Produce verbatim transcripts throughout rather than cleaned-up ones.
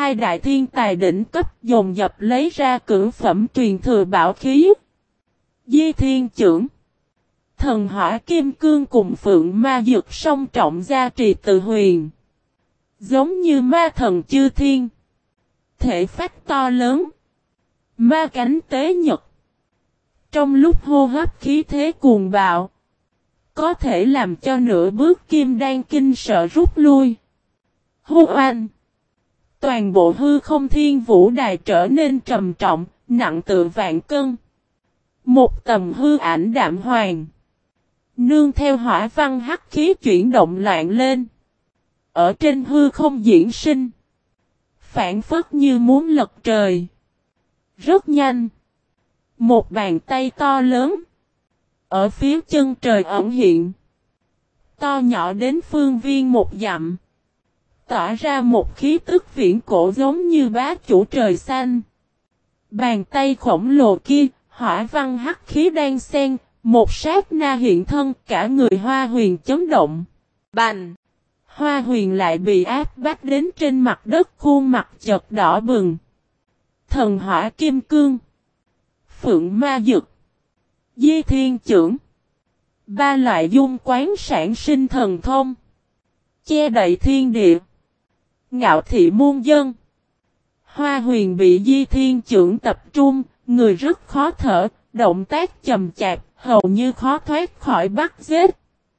hai đại thiên tài đỉnh cấp dồn dập lấy ra cửu phẩm truyền thừa bảo khí. Di thiên chưởng, thần hỏa kim cương cùng phượng ma dược song trọng gia trì từ huyền. Giống như ma thần chư thiên. Thể phách to lớn. Ma cánh tế nhật. Trong lúc hô hấp khí thế cuồng bạo. Có thể làm cho nửa bước kim đan kinh sợ rút lui. Hô oanh. Toàn bộ hư không thiên vũ đài trở nên trầm trọng, nặng tự vạn cân. Một tầm hư ảnh đạm hoàng. Nương theo hỏa văn hắc khí chuyển động loạn lên. Ở trên hư không diễn sinh. Phản phất như muốn lật trời. Rất nhanh. Một bàn tay to lớn. Ở phía chân trời ẩn hiện. To nhỏ đến phương viên một dặm. Tỏa ra một khí tức viễn cổ giống như bá chủ trời xanh. Bàn tay khổng lồ kia, hỏa văn hắc khí đang xen, một sát na hiện thân cả người Hoa Huyền chấn động. Bành! Hoa Huyền lại bị áp bách đến trên mặt đất, khuôn mặt chợt đỏ bừng. Thần hỏa kim cương. Phượng ma dực. Di thiên chưởng. Ba loại dung quán sản sinh thần thông. Che đậy thiên địa. Ngạo thị muôn dân. Hoa Huyền bị di thiên chưởng tập trung, người rất khó thở, động tác chậm chạp, hầu như khó thoát khỏi bắt giết.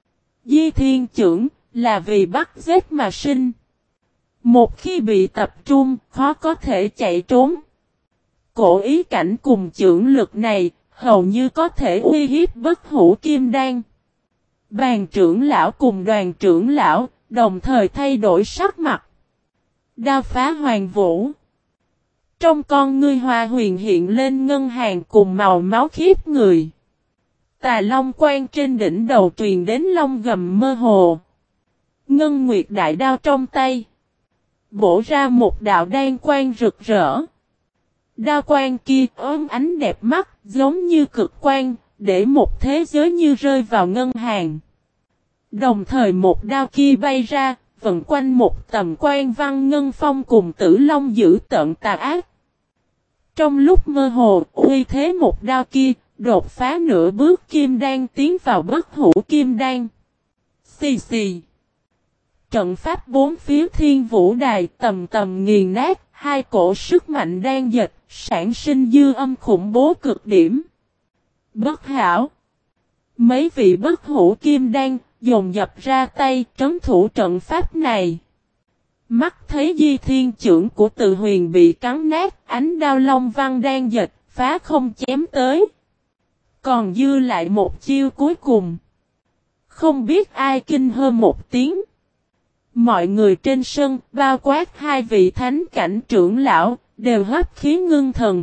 Di thiên chưởng là vì bắt giết mà sinh. Một khi bị tập trung, khó có thể chạy trốn. Cổ ý cảnh cùng chưởng lực này, hầu như có thể uy hiếp bất hủ kim đan. Bàn trưởng lão cùng đoàn trưởng lão, đồng thời thay đổi sắc mặt. Đao phá hoàng vũ. Trong con ngươi Hoa Huyền hiện lên ngân hàng cùng màu máu khiếp người. Tà long quan trên đỉnh đầu truyền đến long gầm mơ hồ. Ngân nguyệt đại đao trong tay. Bổ ra một đạo đan quang rực rỡ. Đao quang kia ốm ánh đẹp mắt giống như cực quang, để một thế giới như rơi vào ngân hàng. Đồng thời một đao kia bay ra, vần quanh một tầm quan văn ngân phong cùng tử long giữ tận tà ác. Trong lúc mơ hồ, uy thế một đao kia, đột phá nửa bước kim đan tiến vào bất hủ kim đan. Xì xì. Trận pháp bốn phía thiên vũ đài tầm tầm nghiền nát, hai cổ sức mạnh đang dịch, sản sinh dư âm khủng bố cực điểm. Bất hảo. Mấy vị bất hủ kim đan dồn dập ra tay trấn thủ trận pháp này. Mắt thấy di thiên chưởng của Từ Huyền bị cắn nát, ánh đao long văn đang dịch, phá không chém tới. Còn dư lại một chiêu cuối cùng. Không biết ai kinh hơn một tiếng. Mọi người trên sân, bao quát hai vị thánh cảnh trưởng lão, đều hấp khí ngưng thần.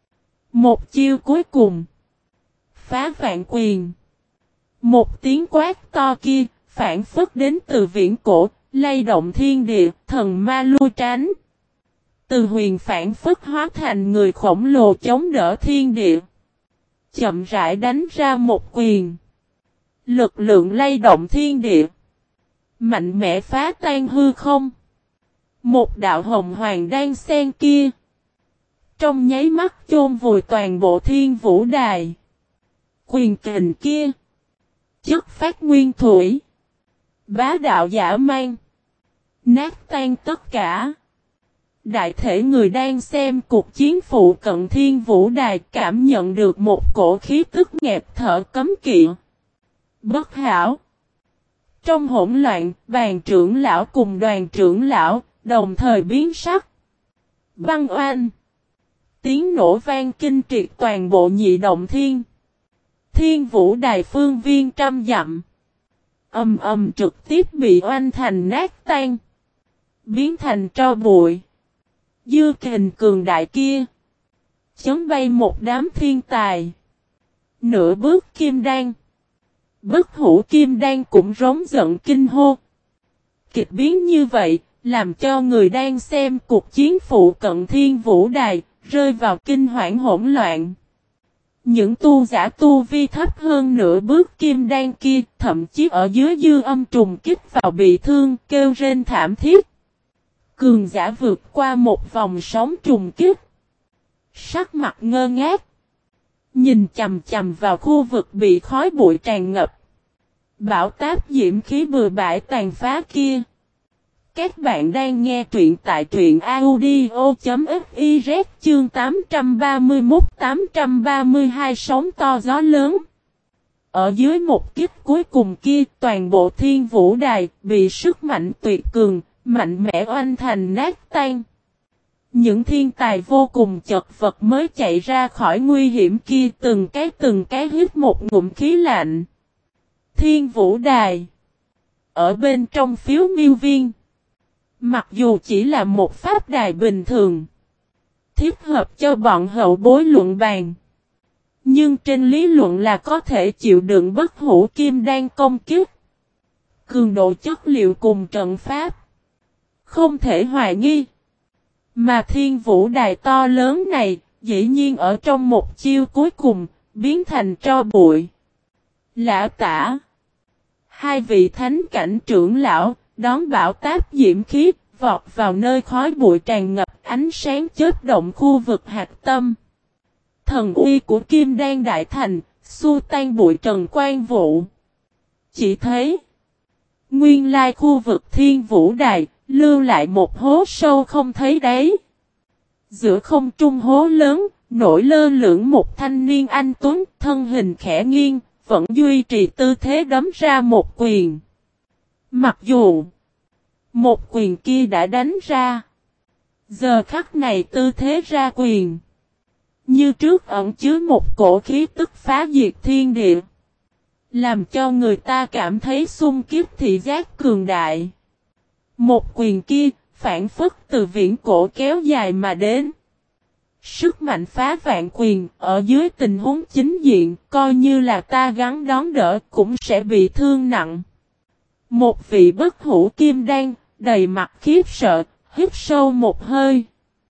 Một chiêu cuối cùng. Phá vạn quyền. Một tiếng quát to kia, phản phất đến từ viễn cổ, lay động thiên địa, thần ma lui tránh. Từ Huyền phản phất hóa thành người khổng lồ chống đỡ thiên địa. Chậm rãi đánh ra một quyền. Lực lượng lay động thiên địa. Mạnh mẽ phá tan hư không. Một đạo hồng hoàng đang xen kia. Trong nháy mắt chôn vùi toàn bộ thiên vũ đài. Quyền kình kia. Chất phát nguyên thủy. Bá đạo giả mang. Nát tan tất cả. Đại thể người đang xem cuộc chiến phụ cận thiên vũ đài cảm nhận được một cổ khí tức nghẹt thở cấm kỵ. Bất hảo. Trong hỗn loạn, bàn trưởng lão cùng đoàn trưởng lão, đồng thời biến sắc. Băng oanh. Tiếng nổ vang kinh triệt toàn bộ nhị động thiên. Thiên vũ đài phương viên trăm dặm. Ầm ầm trực tiếp bị oanh thành nát tan. Biến thành tro bụi. Dư kình cường đại kia. Chấn bay một đám thiên tài. Nửa bước kim đan. Bất hủ kim đan cũng rống giận kinh hô. Kịch biến như vậy, làm cho người đang xem cuộc chiến phụ cận thiên vũ đài, rơi vào kinh hoảng hỗn loạn. Những tu giả tu vi thấp hơn nửa bước kim đan kia, thậm chí ở dưới dư âm trùng kích vào bị thương, kêu rên thảm thiết. Cường giả vượt qua một vòng sóng trùng kích. Sắc mặt ngơ ngác. Nhìn chầm chầm vào khu vực bị khói bụi tràn ngập. Bão táp diễm khí bừa bãi tàn phá kia. Các bạn đang nghe truyện tại truyện audio.fiz chương tám trăm ba mươi mốt tám trăm ba mươi hai sóng to gió lớn. Ở dưới một kích cuối cùng kia toàn bộ thiên vũ đài bị sức mạnh tuyệt cường, mạnh mẽ oanh thành nát tan. Những thiên tài vô cùng chật vật mới chạy ra khỏi nguy hiểm kia từng cái từng cái hít một ngụm khí lạnh. Thiên vũ đài. Ở bên trong phiếu miêu viên. Mặc dù chỉ là một pháp đài bình thường. Thiết hợp cho bọn hậu bối luận bàn. Nhưng trên lý luận là có thể chịu đựng bất hủ kim đan công kích. Cường độ chất liệu cùng trận pháp. Không thể hoài nghi. Mà thiên vũ đài to lớn này, dĩ nhiên ở trong một chiêu cuối cùng, biến thành tro bụi. Lã tả. Hai vị thánh cảnh trưởng lão, đón bão táp diễm khí, vọt vào nơi khói bụi tràn ngập ánh sáng chớp động khu vực hạt tâm. Thần uy của Kim Đan Đại Thành, xua tan bụi trần quan vụ. Chỉ thấy, nguyên lai khu vực thiên vũ đài, lưu lại một hố sâu không thấy đáy. Giữa không trung hố lớn, nổi lơ lửng một thanh niên anh tuấn, thân hình khẽ nghiêng, vẫn duy trì tư thế đấm ra một quyền. Mặc dù một quyền kia đã đánh ra, giờ khắc này tư thế ra quyền. Như trước ẩn chứa một cổ khí tức phá diệt thiên địa. Làm cho người ta cảm thấy xung kiếp thị giác cường đại. Một quyền kia, phản phất từ viễn cổ kéo dài mà đến. Sức mạnh phá vạn quyền, ở dưới tình huống chính diện, coi như là ta gắng đón đỡ, cũng sẽ bị thương nặng. Một vị bất hủ kim đan, đầy mặt khiếp sợ, hít sâu một hơi.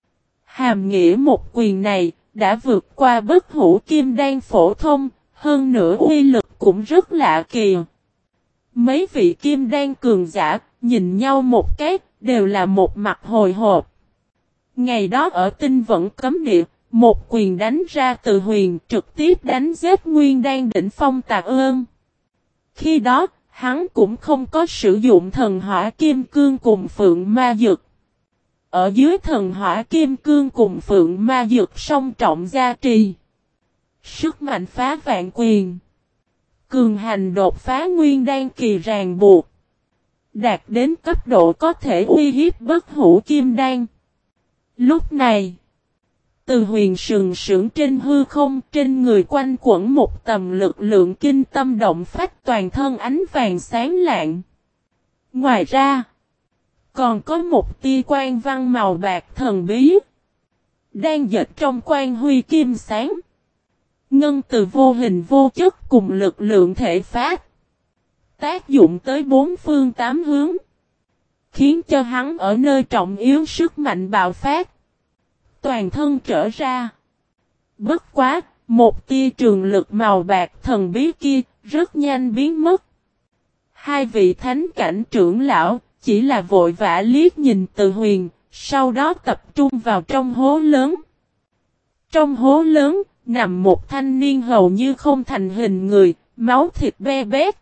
Hàm nghĩa một quyền này, đã vượt qua bất hủ kim đan phổ thông, hơn nữa uy lực cũng rất lạ kỳ. Mấy vị kim đan cường giả, nhìn nhau một cái, đều là một mặt hồi hộp. Ngày đó ở tinh vận cấm địa, một quyền đánh ra từ huyền trực tiếp đánh giết nguyên đan đỉnh phong Tạc Ơn. Khi đó, hắn cũng không có sử dụng thần hỏa kim cương cùng phượng ma dực. Ở dưới thần hỏa kim cương cùng phượng ma dực song trọng gia trì. Sức mạnh phá vạn quyền. Cường hành đột phá nguyên đan kỳ ràng buộc. Đạt đến cấp độ có thể uy hiếp bất hủ kim đan. Lúc này, từ huyền sừng sững trên hư không, trên người quanh quẩn một tầm lực lượng kinh tâm động phách, toàn thân ánh vàng sáng lạng. Ngoài ra, còn có một tia quang văn màu bạc thần bí, đang dệt trong quang huy kim sáng. Ngân từ vô hình vô chất cùng lực lượng thể phát, tác dụng tới bốn phương tám hướng, khiến cho hắn ở nơi trọng yếu sức mạnh bạo phát. Toàn thân trở ra. Bất quá, một tia trường lực màu bạc thần bí kia, rất nhanh biến mất. Hai vị thánh cảnh trưởng lão, chỉ là vội vã liếc nhìn Từ Huyền, sau đó tập trung vào trong hố lớn. Trong hố lớn, nằm một thanh niên hầu như không thành hình người, máu thịt be bét.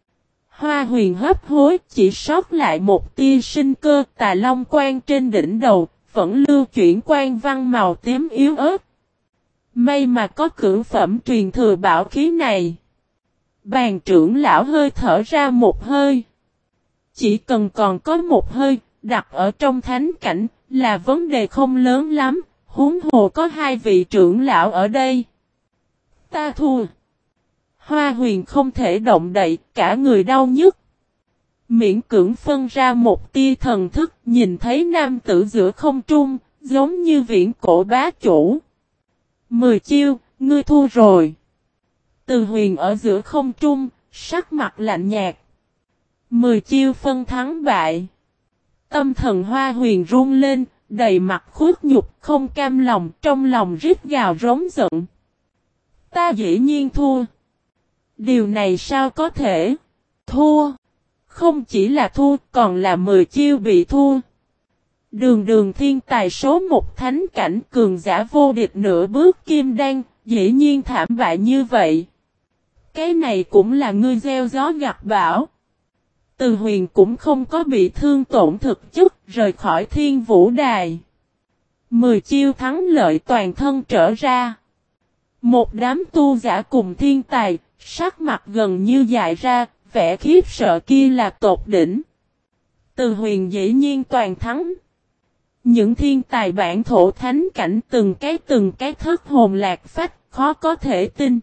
Hoa Huyền hấp hối, chỉ sót lại một tia sinh cơ, tà long quang trên đỉnh đầu, vẫn lưu chuyển quang văn màu tím yếu ớt. May mà có cửu phẩm truyền thừa bảo khí này. Bàn trưởng lão hơi thở ra một hơi. Chỉ cần còn có một hơi, đặt ở trong thánh cảnh, là vấn đề không lớn lắm, huống hồ có hai vị trưởng lão ở đây. Ta thua. Hoa Huyền không thể động đậy, cả người đau nhức. Miễn cưỡng phân ra một tia thần thức, nhìn thấy nam tử giữa không trung, giống như viễn cổ bá chủ. Mười chiêu, ngươi thua rồi. Từ Huyền ở giữa không trung, sắc mặt lạnh nhạt. Mười chiêu phân thắng bại. Tâm thần Hoa Huyền run lên, đầy mặt khuất nhục, không cam lòng, trong lòng rít gào rống giận. Ta dĩ nhiên thua. Điều này sao có thể? Thua. Không chỉ là thua, còn là mười chiêu bị thua. Đường đường thiên tài số một thánh cảnh cường giả vô địch nửa bước kim đan, dĩ nhiên thảm bại như vậy. Cái này cũng là ngươi gieo gió gặt bão. Từ Huyền cũng không có bị thương tổn thực chất, rời khỏi Thiên Vũ Đài. Mười chiêu thắng lợi toàn thân trở ra. Một đám tu giả cùng thiên tài, sắc mặt gần như dại ra, vẻ khiếp sợ kia là tột đỉnh. Từ Huyền dĩ nhiên toàn thắng. Những thiên tài bản thổ thánh cảnh từng cái từng cái thất hồn lạc phách, khó có thể tin.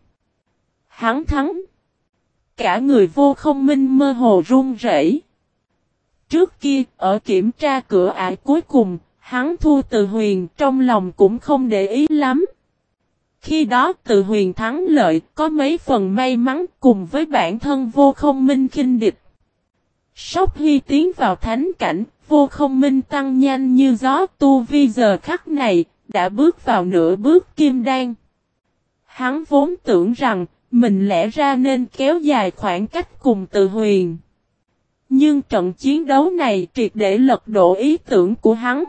Hắn thắng. Cả người Vô Không Minh mơ hồ run rẩy. Trước kia, ở kiểm tra cửa ải cuối cùng, hắn thua Từ Huyền, trong lòng cũng không để ý lắm. Khi đó Từ Huyền thắng lợi, có mấy phần may mắn cùng với bản thân Vô Không Minh khinh địch. Sóc Hy tiến vào thánh cảnh, Vô Không Minh tăng nhanh như gió, tu vi giờ khắc này, đã bước vào nửa bước kim đan. Hắn vốn tưởng rằng, mình lẽ ra nên kéo dài khoảng cách cùng Từ Huyền. Nhưng trận chiến đấu này triệt để lật đổ ý tưởng của hắn.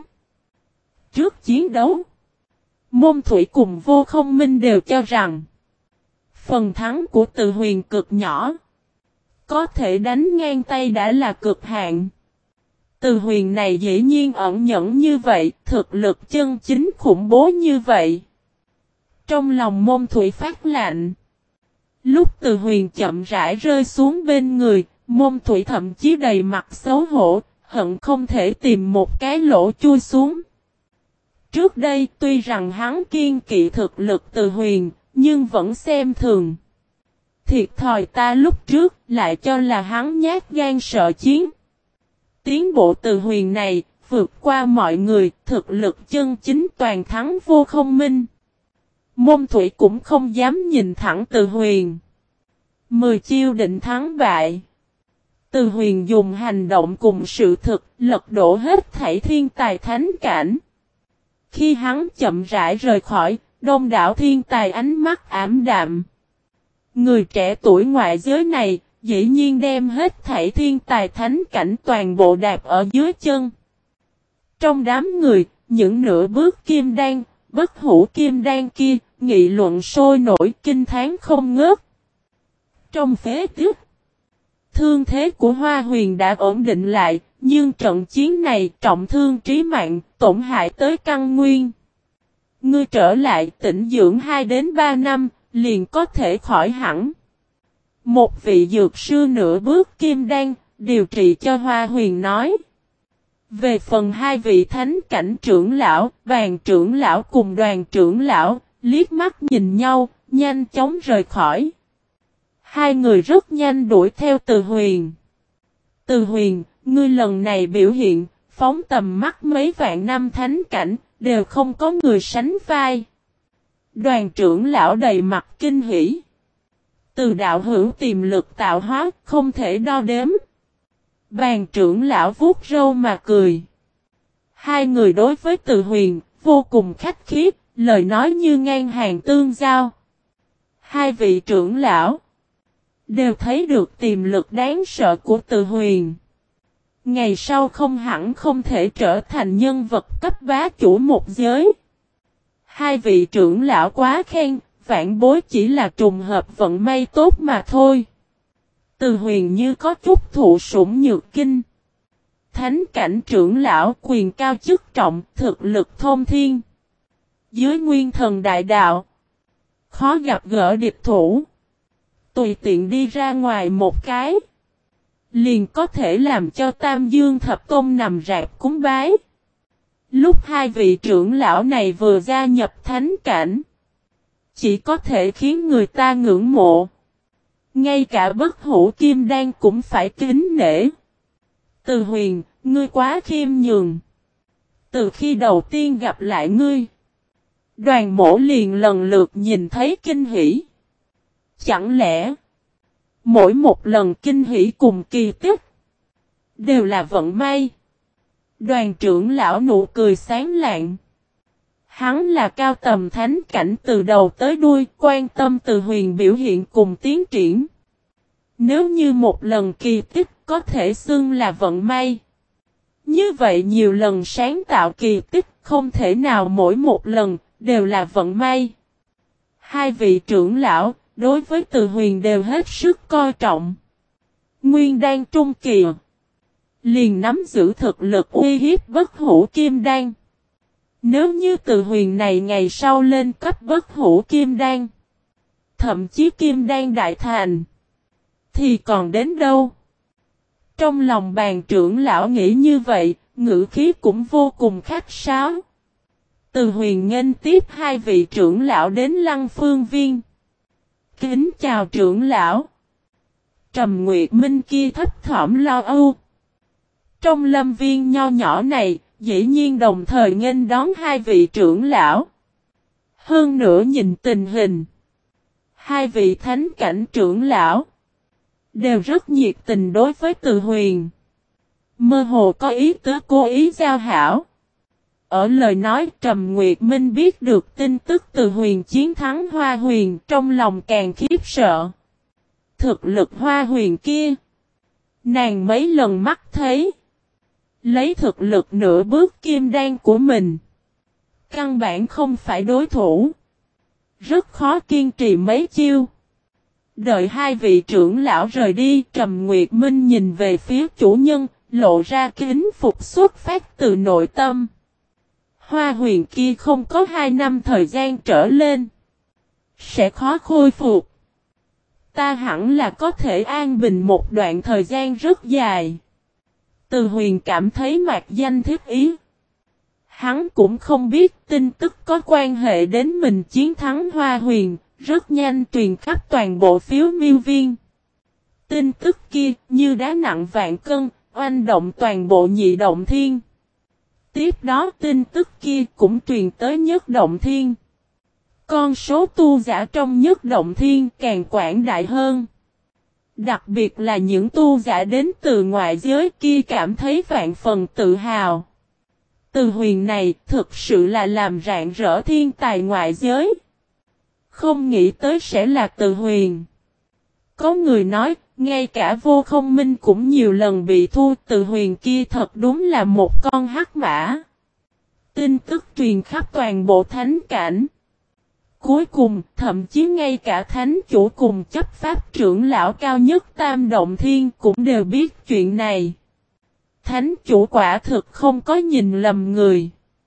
Trước chiến đấu, Môn Thủy cùng Vô Không Minh đều cho rằng phần thắng của Từ Huyền cực nhỏ. Có thể đánh ngang tay đã là cực hạn. Từ Huyền này dĩ nhiên ẩn nhẫn như vậy, thực lực chân chính khủng bố như vậy. Trong lòng Môn Thủy phát lạnh. Lúc Từ Huyền chậm rãi rơi xuống bên người, Môn Thủy thậm chí đầy mặt xấu hổ, hận không thể tìm một cái lỗ chui xuống. Trước đây tuy rằng hắn kiên kỵ thực lực Từ Huyền, nhưng vẫn xem thường. Thiệt thòi ta lúc trước lại cho là hắn nhát gan sợ chiến. Tiến bộ Từ Huyền này, vượt qua mọi người, thực lực chân chính toàn thắng Vô Không Minh. Môn Thủy cũng không dám nhìn thẳng Từ Huyền. Mười chiêu định thắng bại. Từ Huyền dùng hành động cùng sự thực, lật đổ hết thảy thiên tài thánh cảnh. Khi hắn chậm rãi rời khỏi, đông đảo thiên tài ánh mắt ảm đạm. Người trẻ tuổi ngoại giới này, dĩ nhiên đem hết thảy thiên tài thánh cảnh toàn bộ đạp ở dưới chân. Trong đám người, những nửa bước kim đan, bất hủ kim đan kia, nghị luận sôi nổi kinh thán không ngớt. Trong phế tích, thương thế của Hoa Huyền đã ổn định lại, nhưng trận chiến này trọng thương trí mạng, tổn hại tới căn nguyên. Ngươi trở lại tĩnh dưỡng hai đến ba năm, liền có thể khỏi hẳn. Một vị dược sư nửa bước kim đan, điều trị cho Hoa Huyền nói. Về phần hai vị thánh cảnh trưởng lão, Vàng trưởng lão cùng Đoàn trưởng lão, liếc mắt nhìn nhau, nhanh chóng rời khỏi. Hai người rất nhanh đuổi theo Từ Huyền. Từ Huyền, ngươi lần này biểu hiện, phóng tầm mắt mấy vạn năm thánh cảnh, đều không có người sánh vai. Đoàn trưởng lão đầy mặt kinh hỉ. Từ đạo hữu tiềm lực tạo hóa, không thể đo đếm. Vàng trưởng lão vuốt râu mà cười. Hai người đối với Từ Huyền, vô cùng khách khí, lời nói như ngang hàng tương giao. Hai vị trưởng lão đều thấy được tiềm lực đáng sợ của Từ Huyền. Ngày sau không hẳn không thể trở thành nhân vật cấp bá chủ một giới. Hai vị trưởng lão quá khen, vạn bối chỉ là trùng hợp vận may tốt mà thôi. Từ Huyền như có chút thụ sủng nhược kinh. Thánh cảnh trưởng lão quyền cao chức trọng, thực lực thông thiên. Dưới nguyên thần đại đạo, khó gặp gỡ địch thủ. Tùy tiện đi ra ngoài một cái, liền có thể làm cho Tam Dương Thập Tôn nằm rạp cúng bái. Lúc hai vị trưởng lão này vừa gia nhập thánh cảnh, chỉ có thể khiến người ta ngưỡng mộ. Ngay cả bất hủ kim đan cũng phải kính nể. Từ Huyền, ngươi quá khiêm nhường. Từ khi đầu tiên gặp lại ngươi, Đoàn mổ liền lần lượt nhìn thấy kinh hỉ. Chẳng lẽ mỗi một lần kinh hỉ cùng kỳ tích đều là vận may? Đoàn trưởng lão nụ cười sáng lạng. Hắn là cao tầm thánh cảnh từ đầu tới đuôi, quan tâm Từ Huyền biểu hiện cùng tiến triển. Nếu như một lần kỳ tích có thể xưng là vận may, Như vậy nhiều lần sáng tạo kỳ tích, không thể nào mỗi một lần đều là vận may. Hai vị trưởng lão đối với Từ Huyền đều hết sức coi trọng. Nguyên đan trung kỳ, liền nắm giữ thực lực uy hiếp bất hủ kim đan. Nếu như Từ Huyền này ngày sau lên cấp bất hủ kim đan, thậm chí kim đan đại thành, thì còn đến đâu? Trong lòng bàn trưởng lão nghĩ như vậy, ngữ khí cũng vô cùng khách sáo. Từ Huyền nghênh tiếp hai vị trưởng lão đến Lăng Phương Viên. Kính chào trưởng lão. Trầm Nguyệt Minh kia thấp thỏm lo âu. Trong lâm viên nho nhỏ này, dĩ nhiên đồng thời nghênh đón hai vị trưởng lão. Hơn nữa nhìn tình hình, hai vị thánh cảnh trưởng lão đều rất nhiệt tình đối với Từ Huyền. Mơ hồ có ý tứ cố ý giao hảo. Ở lời nói Trầm Nguyệt Minh biết được tin tức Từ Huyền chiến thắng Hoa Huyền, trong lòng càng khiếp sợ. Thực lực Hoa Huyền kia, nàng mấy lần mắt thấy. Lấy thực lực nửa bước kim đan của mình, căn bản không phải đối thủ. Rất khó kiên trì mấy chiêu. Đợi hai vị trưởng lão rời đi, Trầm Nguyệt Minh nhìn về phía chủ nhân, lộ ra kính phục xuất phát từ nội tâm. Hoa Huyền kia không có hai năm thời gian trở lên, sẽ khó khôi phục. Ta hẳn là có thể an bình một đoạn thời gian rất dài. Từ Huyền cảm thấy mạc danh thiết ý. Hắn cũng không biết tin tức có quan hệ đến mình chiến thắng Hoa Huyền, rất nhanh truyền khắp toàn bộ phiếu miêu viên. Tin tức kia như đá nặng vạn cân, oanh động toàn bộ nhị động thiên. Tiếp đó tin tức kia cũng truyền tới nhất động thiên. Con số tu giả trong nhất động thiên càng quảng đại hơn. Đặc biệt là những tu giả đến từ ngoại giới kia cảm thấy vạn phần tự hào. Từ Huyền này thực sự là làm rạng rỡ thiên tài ngoại giới. Không nghĩ tới sẽ là Từ Huyền. Có người nói, ngay cả Vô Không Minh cũng nhiều lần bị thua, Từ Huyền kia thật đúng là một con hắc mã. Tin tức truyền khắp toàn bộ thánh cảnh. Cuối cùng, thậm chí ngay cả thánh chủ cùng chấp pháp trưởng lão cao nhất Tam Động Thiên cũng đều biết chuyện này. Thánh chủ quả thực không có nhìn lầm người.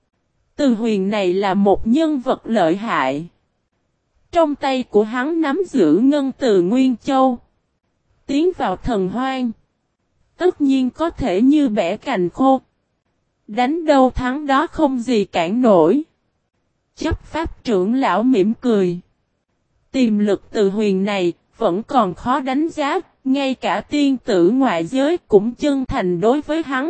Từ Huyền này là một nhân vật lợi hại. Trong tay của hắn nắm giữ ngân từ Nguyên Châu. Tiến vào thần hoang, tất nhiên có thể như bẻ cành khô. Đánh đâu thắng đó không gì cản nổi. Chấp pháp trưởng lão mỉm cười. Tiềm lực Từ Huyền này vẫn còn khó đánh giá, ngay cả tiên tử ngoại giới cũng chân thành đối với hắn.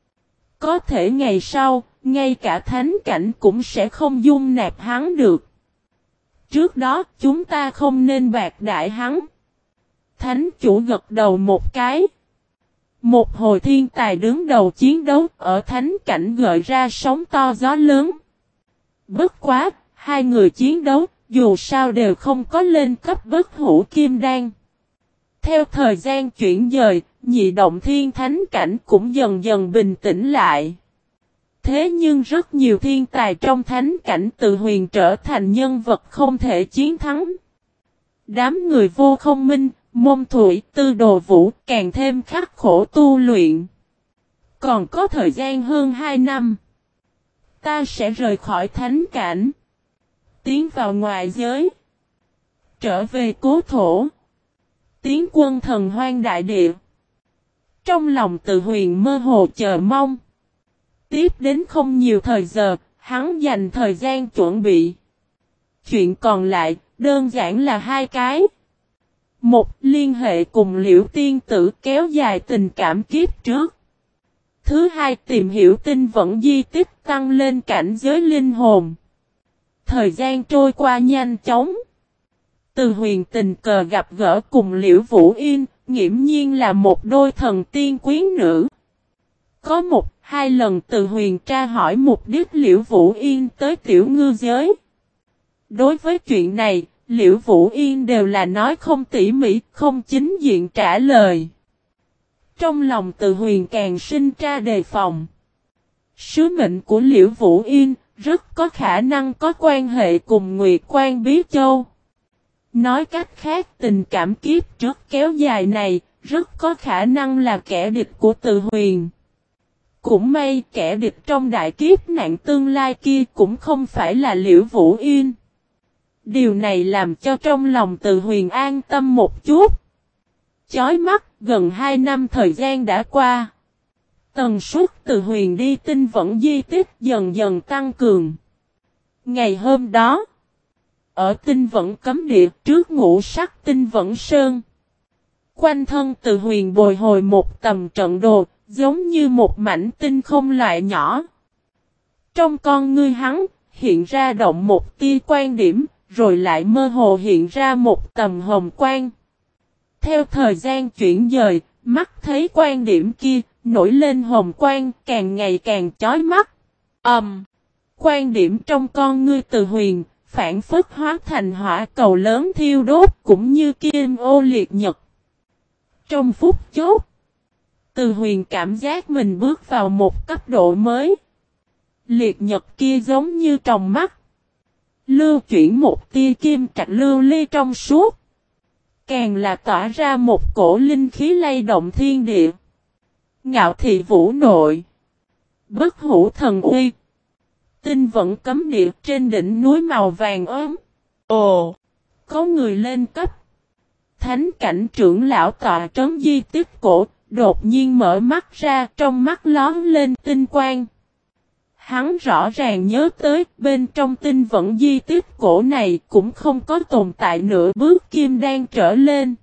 Có thể ngày sau, ngay cả thánh cảnh cũng sẽ không dung nạp hắn được. Trước đó chúng ta không nên bạc đại hắn. Thánh chủ gật đầu một cái. Một hồi thiên tài đứng đầu chiến đấu ở thánh cảnh gợi ra sóng to gió lớn. Bất quá, hai người chiến đấu, dù sao đều không có lên cấp bất hủ kim đan. Theo thời gian chuyển dời, nhị động thiên thánh cảnh cũng dần dần bình tĩnh lại. Thế nhưng rất nhiều thiên tài trong thánh cảnh Từ Huyền trở thành nhân vật không thể chiến thắng. Đám người Vô Không Minh, Môn Thủy, Tư Đồ Vũ càng thêm khắc khổ tu luyện. Còn có thời gian hơn hai năm. Ta sẽ rời khỏi thánh cảnh. Tiến vào ngoại giới. Trở về cố thổ. Tiến quân thần hoang đại địa. Trong lòng Từ Huyền mơ hồ chờ mong. Tiếp đến không nhiều thời giờ, hắn dành thời gian chuẩn bị. Chuyện còn lại, đơn giản là hai cái. Một, liên hệ cùng Liễu Tiên Tử kéo dài tình cảm kiếp trước. Thứ hai, tìm hiểu tinh vận di tích tăng lên cảnh giới linh hồn. Thời gian trôi qua nhanh chóng. Từ Huyền tình cờ gặp gỡ cùng Liễu Vũ Yên, nghiễm nhiên là một đôi thần tiên quyến nữ. Có một, hai lần Từ Huyền tra hỏi mục đích Liễu Vũ Yên tới tiểu ngư giới. Đối với chuyện này, Liễu Vũ Yên đều là nói không tỉ mỉ, không chính diện trả lời. Trong lòng Từ Huyền càng sinh ra đề phòng. Sứ mệnh của Liễu Vũ Yên rất có khả năng có quan hệ cùng Nguyệt Quan Bí Châu. Nói cách khác, tình cảm kiếp trước kéo dài này rất có khả năng là kẻ địch của Từ Huyền. Cũng may kẻ địch trong đại kiếp nạn tương lai kia cũng không phải là Liễu Vũ Yên. Điều này làm cho trong lòng Từ Huyền an tâm một chút. Chói mắt, gần hai năm thời gian đã qua. Tần suất Từ Huyền đi tinh vẫn di tích dần dần tăng cường. Ngày hôm đó, ở tinh vẫn cấm địa trước ngũ sắc tinh vẫn sơn. Quanh thân Từ Huyền bồi hồi một tầm trận đồ, giống như một mảnh tinh không loại nhỏ. Trong con ngươi hắn, hiện ra động một tia quan điểm, rồi lại mơ hồ hiện ra một tầm hồng quang. Theo thời gian chuyển dời, mắt thấy quan điểm kia, nổi lên hồng quang, càng ngày càng chói mắt. Ầm! Um, quan điểm trong con ngươi Từ Huyền, phản phất hóa thành hỏa cầu lớn thiêu đốt cũng như kim ô liệt nhật. Trong phút chốc, Từ Huyền cảm giác mình bước vào một cấp độ mới. Liệt nhật kia giống như tròng mắt. Lưu chuyển một tia kim trạch lưu ly trong suốt. Càng là tỏa ra một cổ linh khí lay động thiên địa. Ngạo thị vũ nội. Bất hủ thần uy. Tinh vẫn cấm địa trên đỉnh núi màu vàng ốm. Ồ! Có người lên cấp. Thánh cảnh trưởng lão tọa trấn di tích cổ, đột nhiên mở mắt ra, trong mắt lón lên tinh quang. Hắn rõ ràng nhớ tới bên trong tinh vẫn di tích cổ này cũng không có tồn tại nửa bước kim đan trở lên.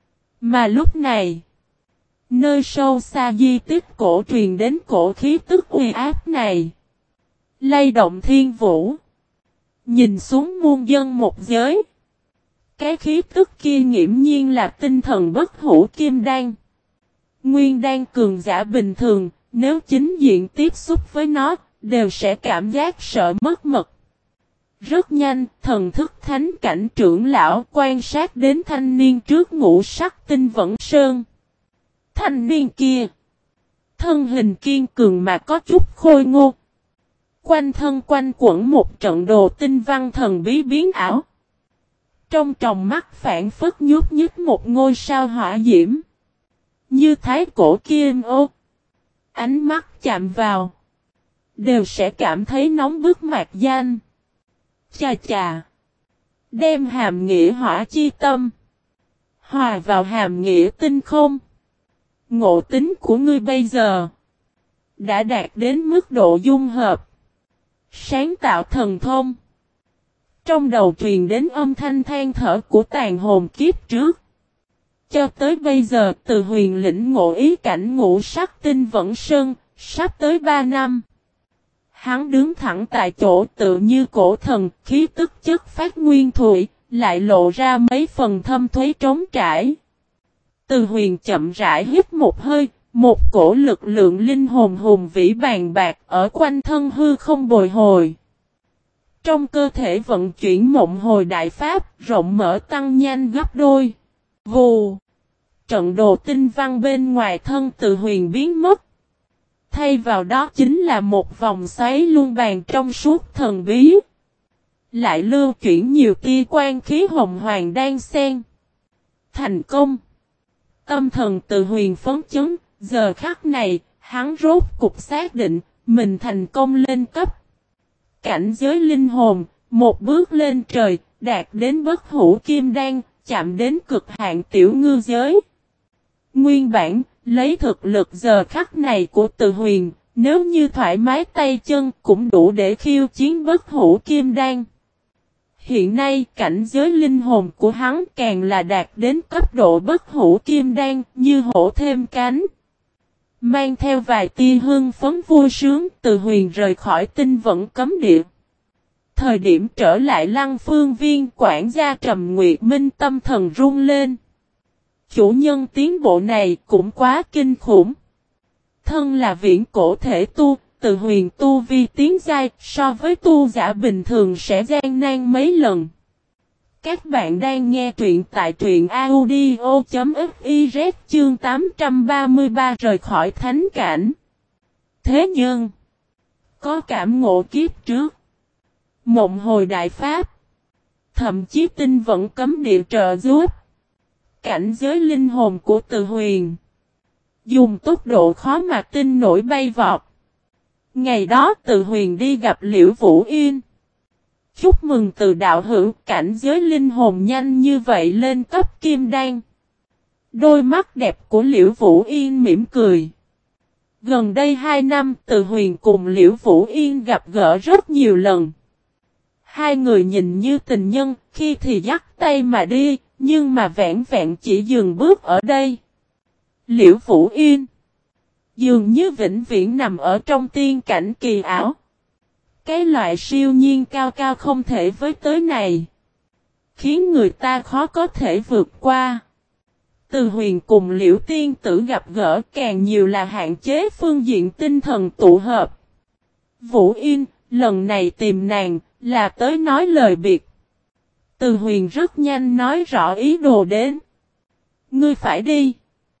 Mà lúc này, nơi sâu xa di tích cổ truyền đến cổ khí tức uy áp này. Lay động thiên vũ. Nhìn xuống muôn dân một giới. Cái khí tức kia nghiễm nhiên là tinh thần bất hủ kim đan. Nguyên đan cường giả bình thường, nếu chính diện tiếp xúc với nó, đều sẽ cảm giác sợ mất mật. Rất nhanh, thần thức thánh cảnh trưởng lão quan sát đến thanh niên trước ngũ sắc tinh vẫn sơn. Thanh niên kia, thân hình kiên cường mà có chút khôi ngô. Quanh thân quanh quẩn một trận đồ tinh văn thần bí biến ảo. Trong tròng mắt phản phất nhút nhích một ngôi sao hỏa diễm. Như thái cổ kim ô. Ánh mắt chạm vào. Đều sẽ cảm thấy nóng bức mạc danh. Chà chà. Đem hàm nghĩa hỏa chi tâm. Hòa vào hàm nghĩa tinh không. Ngộ tính của ngươi bây giờ. Đã đạt đến mức độ dung hợp. Sáng tạo thần thông. Trong đầu truyền đến âm thanh than thở của tàn hồn kiếp trước. Cho tới bây giờ Từ Huyền lĩnh ngộ ý cảnh ngũ sắc tinh vẫn sơn, sắp tới ba năm. Hắn đứng thẳng tại chỗ tự như cổ thần, khí tức chất phát nguyên thủy, lại lộ ra mấy phần thâm thuế trống trải. Từ Huyền chậm rãi hít một hơi, một cổ lực lượng linh hồn hùng vĩ bàn bạc ở quanh thân hư không bồi hồi. Trong cơ thể vận chuyển mộng hồi đại pháp, rộng mở tăng nhanh gấp đôi. Vù! Trận đồ tinh văn bên ngoài thân Từ Huyền biến mất. Thay vào đó chính là một vòng xoáy luân bàn trong suốt thần bí. Lại lưu chuyển nhiều tia quan khí hồng hoàng đan xen. Thành công! Tâm thần Từ Huyền phấn chấn, giờ khắc này, hắn rốt cục xác định, mình thành công lên cấp. Cảnh giới linh hồn, một bước lên trời, đạt đến bất hủ kim đan, chạm đến cực hạn tiểu ngư giới. Nguyên bản, lấy thực lực giờ khắc này của Từ Huyền, nếu như thoải mái tay chân cũng đủ để khiêu chiến bất hủ kim đan. Hiện nay, cảnh giới linh hồn của hắn càng là đạt đến cấp độ bất hủ kim đan, như hổ thêm cánh. Mang theo vài tia hương phấn vui sướng, Từ Huyền rời khỏi tinh vẫn cấm địa. Thời điểm trở lại Lăng Phương Viên, quản gia Trầm Nguyệt Minh tâm thần run lên. Chủ nhân tiến bộ này cũng quá kinh khủng. Thân là viễn cổ thể tu, Từ Huyền tu vi tiến giai so với tu giả bình thường sẽ gian nan mấy lần. Các bạn đang nghe truyện tại truyện audio chấm fiz chương tám trăm ba mươi ba rời khỏi thánh cảnh. Thế nhưng, Có cảm ngộ kiếp trước. Mộng hồi đại pháp. Thậm chí tinh vẫn cấm địa trợ giúp. Cảnh giới linh hồn của Từ Huyền. Dùng tốc độ khó mà tin nổi bay vọt. Ngày đó Từ Huyền đi gặp Liễu Vũ Yên. Chúc mừng Từ đạo hữu, cảnh giới linh hồn nhanh như vậy lên cấp kim đan. Đôi mắt đẹp của Liễu Vũ Yên mỉm cười. Gần đây hai năm Từ Huyền cùng Liễu Vũ Yên gặp gỡ rất nhiều lần. Hai người nhìn như tình nhân, khi thì dắt tay mà đi, nhưng mà vẹn vẹn chỉ dừng bước ở đây. Liễu Vũ Yên dường như vĩnh viễn nằm ở trong tiên cảnh kỳ ảo. Cái loại siêu nhiên cao cao không thể với tới này, khiến người ta khó có thể vượt qua. Từ Huyền cùng Liễu tiên tử gặp gỡ càng nhiều là hạn chế phương diện tinh thần tụ hợp. Vũ Yên, lần này tìm nàng, là tới nói lời biệt. Từ Huyền rất nhanh nói rõ ý đồ đến. Ngươi phải đi.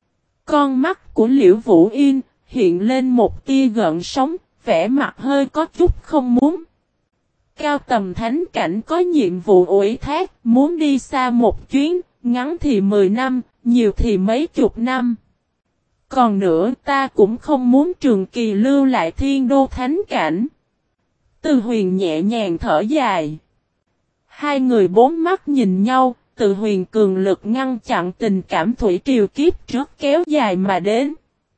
Con mắt của Liễu Vũ Yên hiện lên một tia gợn sóng, vẻ mặt hơi có chút không muốn. Cao tầm thánh cảnh có nhiệm vụ ủy thác, muốn đi xa một chuyến, ngắn thì mười năm, nhiều thì mấy chục năm. Còn nữa ta cũng không muốn trường kỳ lưu lại thiên đô thánh cảnh. Từ Huyền nhẹ nhàng thở dài. Hai người bốn mắt nhìn nhau, Từ Huyền cường lực ngăn chặn tình cảm thủy triều kiếp trước kéo dài mà đến.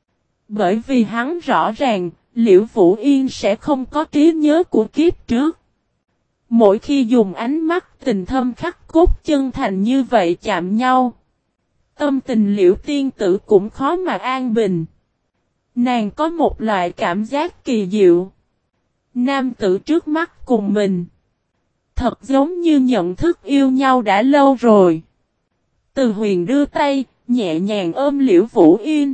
Bởi vì hắn rõ ràng, Liễu Vũ Yên sẽ không có trí nhớ của kiếp trước. Mỗi khi dùng ánh mắt tình thâm khắc cốt chân thành như vậy chạm nhau, tâm tình Liễu tiên tử cũng khó mà an bình. Nàng có một loại cảm giác kỳ diệu. Nam tử trước mắt cùng mình, thật giống như nhận thức yêu nhau đã lâu rồi. Từ Huyền đưa tay, nhẹ nhàng ôm Liễu Vũ Yên.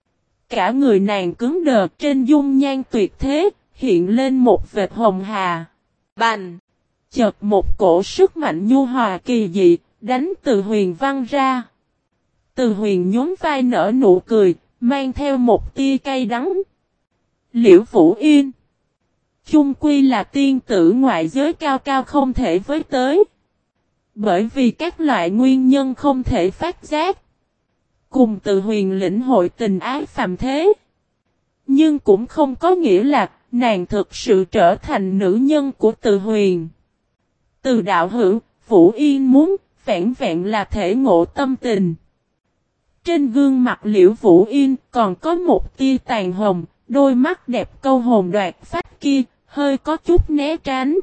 Cả người nàng cứng đờ, trên dung nhan tuyệt thế, hiện lên một vệt hồng hà. Bành! Chợt một cổ sức mạnh nhu hòa kỳ dị, đánh Từ Huyền văng ra. Từ Huyền nhún vai nở nụ cười, mang theo một tia cay đắng. Liễu Vũ Yên chung quy là tiên tử ngoại giới cao cao không thể với tới. Bởi vì các loại nguyên nhân không thể phát giác. Cùng Từ Huyền lĩnh hội tình ái phàm thế. Nhưng cũng không có nghĩa là nàng thực sự trở thành nữ nhân của Từ Huyền. Từ đạo hữu, Vũ Yên muốn vẹn vẹn là thể ngộ tâm tình. Trên gương mặt Liễu Vũ Yên còn có một tia tàn hồng, đôi mắt đẹp câu hồn đoạt phách kia, hơi có chút né tránh.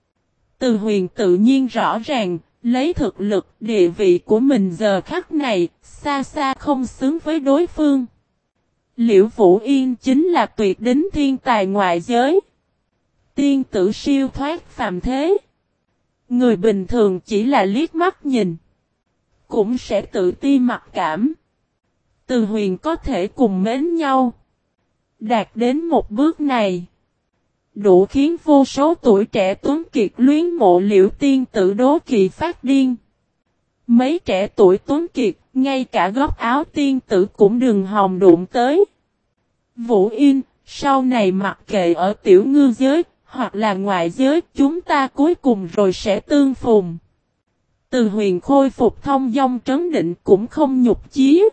Từ Huyền tự nhiên rõ ràng, lấy thực lực địa vị của mình giờ khắc này, xa xa không xứng với đối phương. Liễu Vũ Yên chính là tuyệt đỉnh thiên tài ngoại giới. Tiên tử siêu thoát phàm thế. Người bình thường chỉ là liếc mắt nhìn, cũng sẽ tự ti mặc cảm. Từ Huyền có thể cùng mến nhau, đạt đến một bước này, đủ khiến vô số tuổi trẻ tuấn kiệt luyến mộ Liễu tiên tử đố kỵ phát điên. Mấy trẻ tuổi tuấn kiệt, ngay cả góc áo tiên tử cũng đừng hòng đụng tới. Vũ Yên, sau này mặc kệ ở tiểu ngư giới, hoặc là ngoại giới, chúng ta cuối cùng rồi sẽ tương phùng. Từ Huyền khôi phục thông dong trấn định cũng không nhục chí.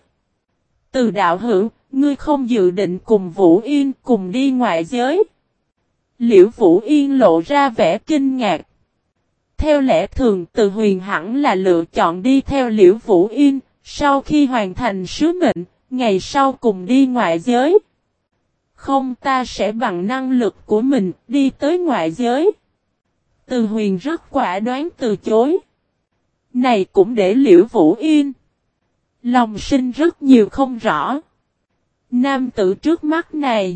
Từ đạo hữu, ngươi không dự định cùng Vũ Yên cùng đi ngoại giới. Liễu Vũ Yên lộ ra vẻ kinh ngạc. Theo lẽ thường Từ Huyền hẳn là lựa chọn đi theo Liễu Vũ Yên, sau khi hoàn thành sứ mệnh, ngày sau cùng đi ngoại giới. Không, ta sẽ bằng năng lực của mình đi tới ngoại giới. Từ Huyền rất quả đoán từ chối. Này cũng để Liễu Vũ Yên lòng sinh rất nhiều không rõ. Nam tử trước mắt này,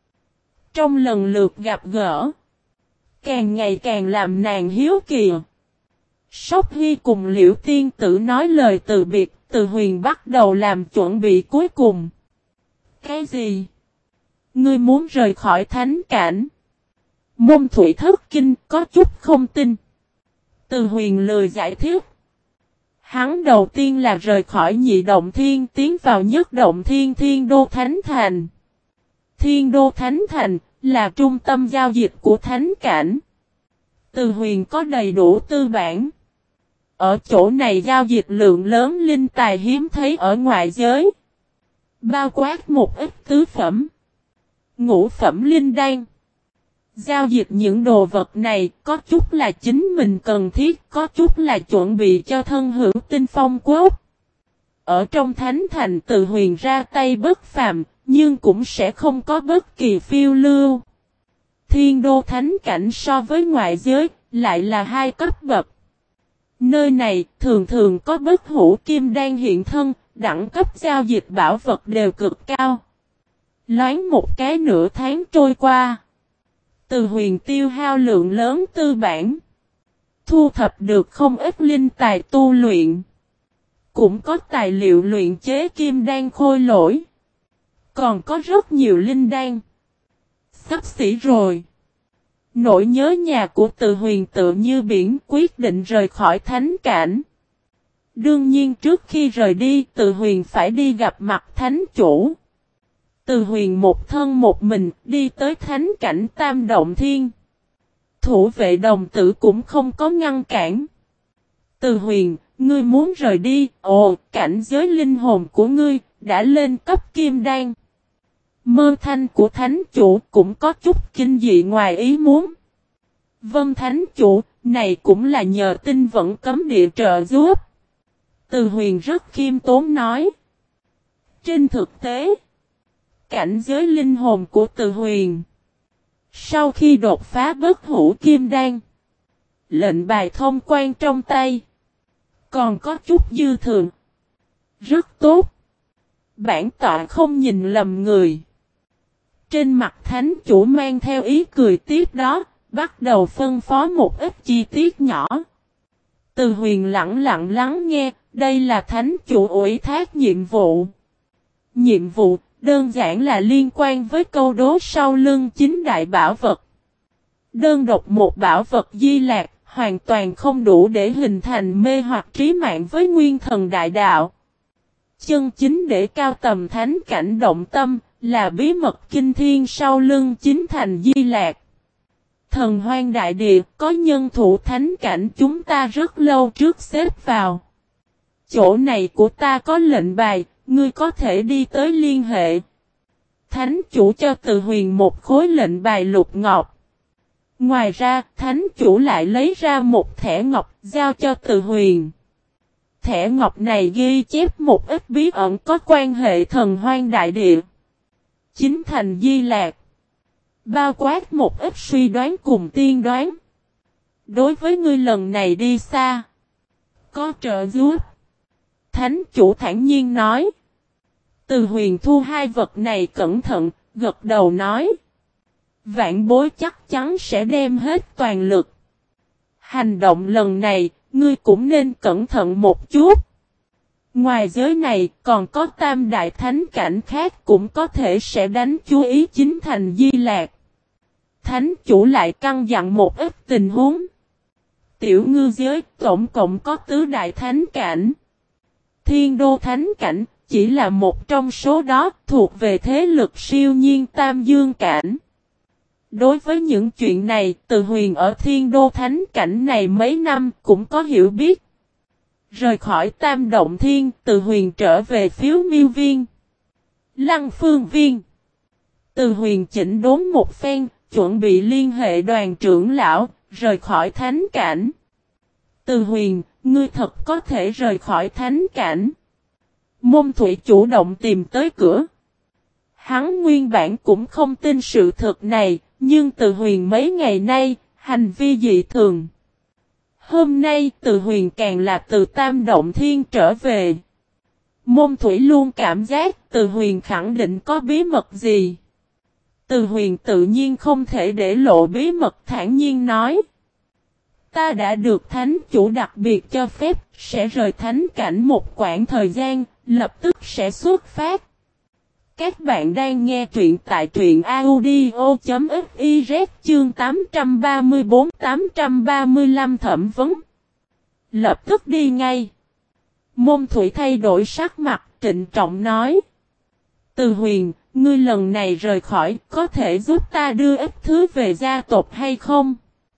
trong lần lượt gặp gỡ, càng ngày càng làm nàng hiếu kỳ. Sóc Hy cùng Liễu tiên tử nói lời từ biệt, Từ Huyền bắt đầu làm chuẩn bị cuối cùng. Cái gì? Ngươi muốn rời khỏi thánh cảnh? Môn Thủy Thất Kinh có chút không tin. Từ Huyền lười giải thích. Hắn đầu tiên là rời khỏi nhị động thiên tiến vào nhất động thiên Thiên Đô Thánh Thành. Thiên Đô Thánh Thành là trung tâm giao dịch của thánh cảnh. Từ Huyền có đầy đủ tư bản. Ở chỗ này giao dịch lượng lớn linh tài hiếm thấy ở ngoại giới. Bao quát một ít tứ phẩm, ngũ phẩm linh đan. Giao dịch những đồ vật này có chút là chính mình cần thiết, có chút là chuẩn bị cho thân hữu tinh phong quốc. Ở trong thánh thành Từ Huyền ra tay bất phàm, nhưng cũng sẽ không có bất kỳ phiêu lưu. Thiên đô thánh cảnh so với ngoại giới, lại là hai cấp bậc. Nơi này thường thường có bất hủ kim đan hiện thân, đẳng cấp giao dịch bảo vật đều cực cao. Loáng một cái nửa tháng trôi qua. Từ Huyền tiêu hao lượng lớn tư bản. Thu thập được không ít linh tài tu luyện. Cũng có tài liệu luyện chế kim đan khôi lỗi. Còn có rất nhiều linh đan. Sắp xỉ rồi. Nỗi nhớ nhà của Từ Huyền tự như biển, quyết định rời khỏi thánh cảnh. Đương nhiên trước khi rời đi, Từ Huyền phải đi gặp mặt thánh chủ. Từ Huyền một thân một mình đi tới thánh cảnh Tam Động Thiên. Thủ vệ đồng tử cũng không có ngăn cản. Từ Huyền, ngươi muốn rời đi, ồ, cảnh giới linh hồn của ngươi đã lên cấp kim đan. Mơ thanh của thánh chủ cũng có chút kinh dị ngoài ý muốn. Vân thánh chủ, này cũng là nhờ tinh vận cấm địa trợ giúp. Từ Huyền rất khiêm tốn nói. Trên thực tế, cảnh giới linh hồn của Từ Huyền, sau khi đột phá bất hủ kim đan, lệnh bài thông quan trong tay, còn có chút dư thừa. Rất tốt. Bản tọa không nhìn lầm người. Trên mặt thánh chủ mang theo ý cười tiếp đó, bắt đầu phân phó một ít chi tiết nhỏ. Từ Huyền lặng lặng lắng nghe, đây là thánh chủ ủy thác nhiệm vụ. Nhiệm vụ đơn giản là liên quan với câu đố sau lưng chính đại bảo vật. Đơn độc một bảo vật di lạc, hoàn toàn không đủ để hình thành mê hoặc trí mạng với nguyên thần đại đạo. Chân chính để cao tầm thánh cảnh động tâm, là bí mật kinh thiên sau lưng chính thành di lạc. Thần hoang đại địa có nhân thủ thánh cảnh chúng ta rất lâu trước xếp vào. Chỗ này của ta có lệnh bài, ngươi có thể đi tới liên hệ. Thánh chủ cho Từ Huyền một khối lệnh bài lục ngọc. Ngoài ra, thánh chủ lại lấy ra một thẻ ngọc giao cho Từ Huyền. Thẻ ngọc này ghi chép một ít bí ẩn có quan hệ thần hoang đại địa, chính thành di lạc, bao quát một ít suy đoán cùng tiên đoán. Đối với ngươi lần này đi xa, có trợ giúp. Thánh chủ thản nhiên nói. Từ Huyền thu hai vật này cẩn thận, gật đầu nói. Vạn bối chắc chắn sẽ đem hết toàn lực. Hành động lần này, ngươi cũng nên cẩn thận một chút. Ngoài giới này, còn có tam đại thánh cảnh khác cũng có thể sẽ đánh chú ý chính thành di lạc. Thánh chủ lại căn dặn một ít tình huống. Tiểu ngư giới tổng cộng có tứ đại thánh cảnh. Thiên đô thánh cảnh chỉ là một trong số đó, thuộc về thế lực siêu nhiên tam dương cảnh. Đối với những chuyện này, Từ Huyền ở thiên đô thánh cảnh này mấy năm cũng có hiểu biết. Rời khỏi Tam Động Thiên, Từ Huyền trở về Phiếu Miêu Viên, Lăng Phương Viên. Từ Huyền chỉnh đốn một phen, chuẩn bị liên hệ đoàn trưởng lão, rời khỏi thánh cảnh. Từ Huyền, ngươi thật có thể rời khỏi thánh cảnh. Môn Thủy chủ động tìm tới cửa. Hắn nguyên bản cũng không tin sự thật này, nhưng Từ Huyền mấy ngày nay, hành vi dị thường. Hôm nay Từ Huyền càng là từ Tam Động Thiên trở về. Môn Thủy luôn cảm giác Từ Huyền khẳng định có bí mật gì. Từ Huyền tự nhiên không thể để lộ bí mật, thản nhiên nói. Ta đã được thánh chủ đặc biệt cho phép, sẽ rời thánh cảnh một quãng thời gian, lập tức sẽ xuất phát. Các bạn đang nghe truyện tại truyện audio chấm fiz chương tám trăm ba mươi bốn tám trăm ba mươi lăm thẩm vấn. Lập tức đi ngay. Môn Thủy thay đổi sắc mặt, trịnh trọng nói. Từ Huyền, ngươi lần này rời khỏi, có thể giúp ta đưa ít thứ về gia tộc hay không?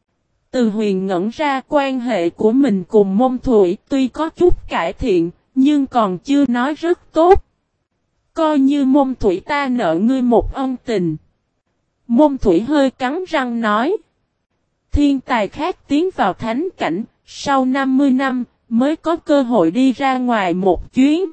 Từ Huyền ngẩn ra, quan hệ của mình cùng Mông Thủy tuy có chút cải thiện, nhưng còn chưa nói rất tốt. Coi như Mông Thủy ta nợ ngươi một ân tình. Mông Thủy hơi cắn răng nói. Thiên tài khác tiến vào thánh cảnh, sau năm mươi năm mới có cơ hội đi ra ngoài một chuyến.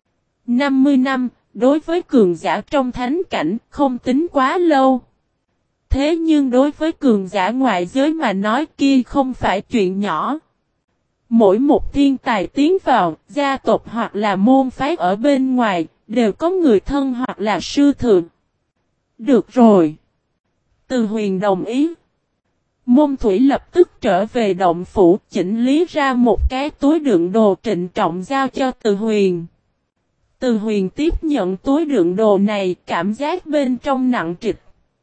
năm mươi năm, đối với cường giả trong thánh cảnh không tính quá lâu. Thế nhưng đối với cường giả ngoại giới mà nói kia không phải chuyện nhỏ. Mỗi một thiên tài tiến vào, gia tộc hoặc là môn phái ở bên ngoài, đều có người thân hoặc là sư thượng. Được rồi. Từ Huyền đồng ý. Mông Thủy lập tức trở về động phủ, chỉnh lý ra một cái túi đựng đồ trịnh trọng giao cho Từ Huyền. Từ Huyền tiếp nhận túi đựng đồ này, cảm giác bên trong nặng trịch.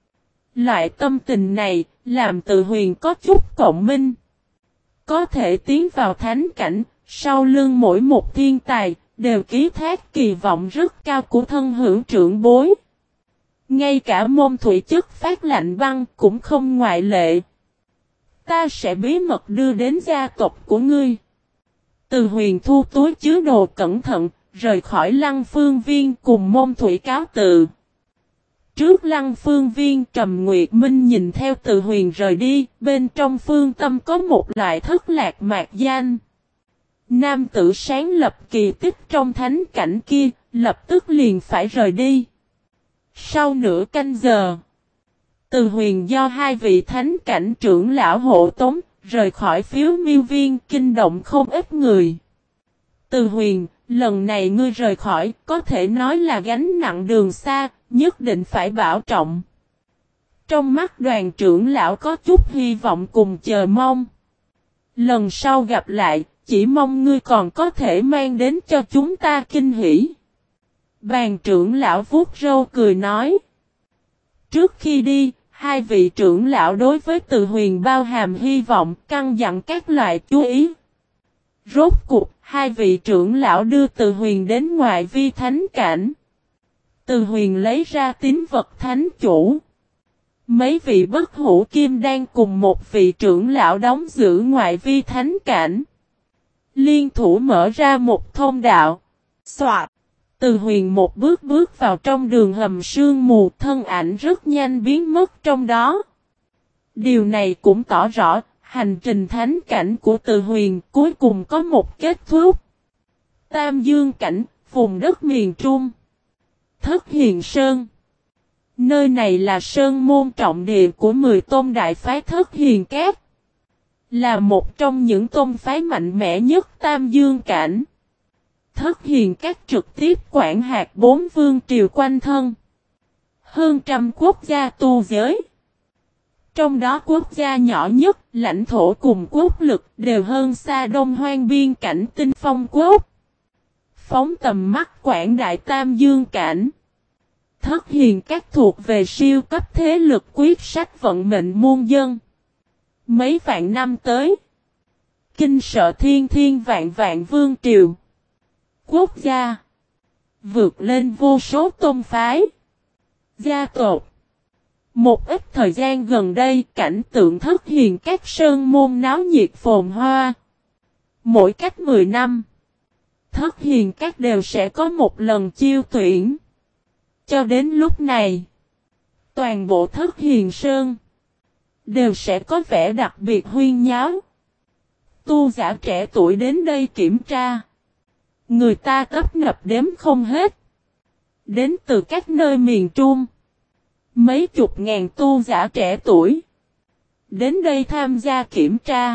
Loại tâm tình này, làm Từ Huyền có chút cộng minh. Có thể tiến vào thánh cảnh, sau lưng mỗi một thiên tài, đều ký thác kỳ vọng rất cao của thân hữu trưởng bối. Ngay cả Mông Thủy chất phát lạnh băng cũng không ngoại lệ. Ta sẽ bí mật đưa đến gia tộc của ngươi. Từ Huyền thu túi chứa đồ cẩn thận, rời khỏi Lăng Phương Viên cùng Mông Thủy cáo từ. Trước Lăng Phương Viên, Trầm Nguyệt Minh nhìn theo Từ Huyền rời đi, bên trong phương tâm có một loại thất lạc mạc danh. Nam tử sáng lập kỳ tích trong thánh cảnh kia, lập tức liền phải rời đi. Sau nửa canh giờ, Từ Huyền do hai vị thánh cảnh trưởng lão hộ tống, rời khỏi Phiếu Miêu Viên, kinh động không ít người. Từ Huyền, lần này ngươi rời khỏi, có thể nói là gánh nặng đường xa, nhất định phải bảo trọng. Trong mắt đoàn trưởng lão có chút hy vọng cùng chờ mong. Lần sau gặp lại, chỉ mong ngươi còn có thể mang đến cho chúng ta kinh hỉ. Bàn trưởng lão vuốt râu cười nói. Trước khi đi, hai vị trưởng lão đối với Từ Huyền bao hàm hy vọng, căn dặn các loại chú ý. Rốt cuộc, hai vị trưởng lão đưa Từ Huyền đến ngoại vi thánh cảnh. Từ Huyền lấy ra tín vật thánh chủ. Mấy vị bất hủ kim đang cùng một vị trưởng lão đóng giữ ngoại vi thánh cảnh. Liên thủ mở ra một thông đạo. Soạt. Từ Huyền một bước bước vào trong đường hầm sương mù, thân ảnh rất nhanh biến mất trong đó. Điều này cũng tỏ rõ, hành trình thánh cảnh của Từ Huyền cuối cùng có một kết thúc. Tam Dương cảnh, vùng đất miền Trung. Thất Hiền Sơn. Nơi này là sơn môn trọng địa của mười tôn đại phái Thất Hiền Cát. Là một trong những tôn phái mạnh mẽ nhất Tam Dương cảnh. Thất Hiền Cát trực tiếp quản hạt bốn vương triều quanh thân. Hơn trăm quốc gia tu giới. Trong đó quốc gia nhỏ nhất, lãnh thổ cùng quốc lực đều hơn xa Đông Hoang biên cảnh Tinh Phong quốc. Phóng tầm mắt quảng đại Tam Dương cảnh. Thất Hiền Cát thuộc về siêu cấp thế lực quyết sách vận mệnh muôn dân. Mấy vạn năm tới, kinh sợ thiên thiên vạn vạn vương triều, quốc gia, vượt lên vô số tôn phái, gia tộc. Một ít thời gian gần đây, cảnh tượng Thất Hiền Cát sơn môn náo nhiệt phồn hoa. Mỗi cách mười năm, Thất Hiền Cát đều sẽ có một lần chiêu tuyển. Cho đến lúc này, toàn bộ Thất Hiền Sơn đều sẽ có vẻ đặc biệt huyên nháo. Tu giả trẻ tuổi đến đây kiểm tra. Người ta tấp nập đếm không hết. Đến từ các nơi miền Trung. Mấy chục ngàn tu giả trẻ tuổi đến đây tham gia kiểm tra.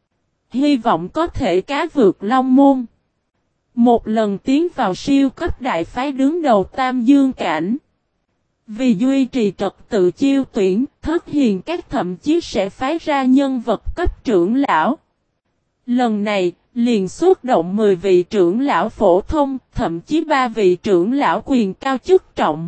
Hy vọng có thể cá vượt Long Môn. Một lần tiến vào siêu cấp đại phái đứng đầu Tam Dương cảnh. Vì duy trì trật tự chiêu tuyển, Thất Hiền Cát thậm chí sẽ phái ra nhân vật cấp trưởng lão. Lần này, liền xuất động mười vị trưởng lão phổ thông, thậm chí ba vị trưởng lão quyền cao chức trọng.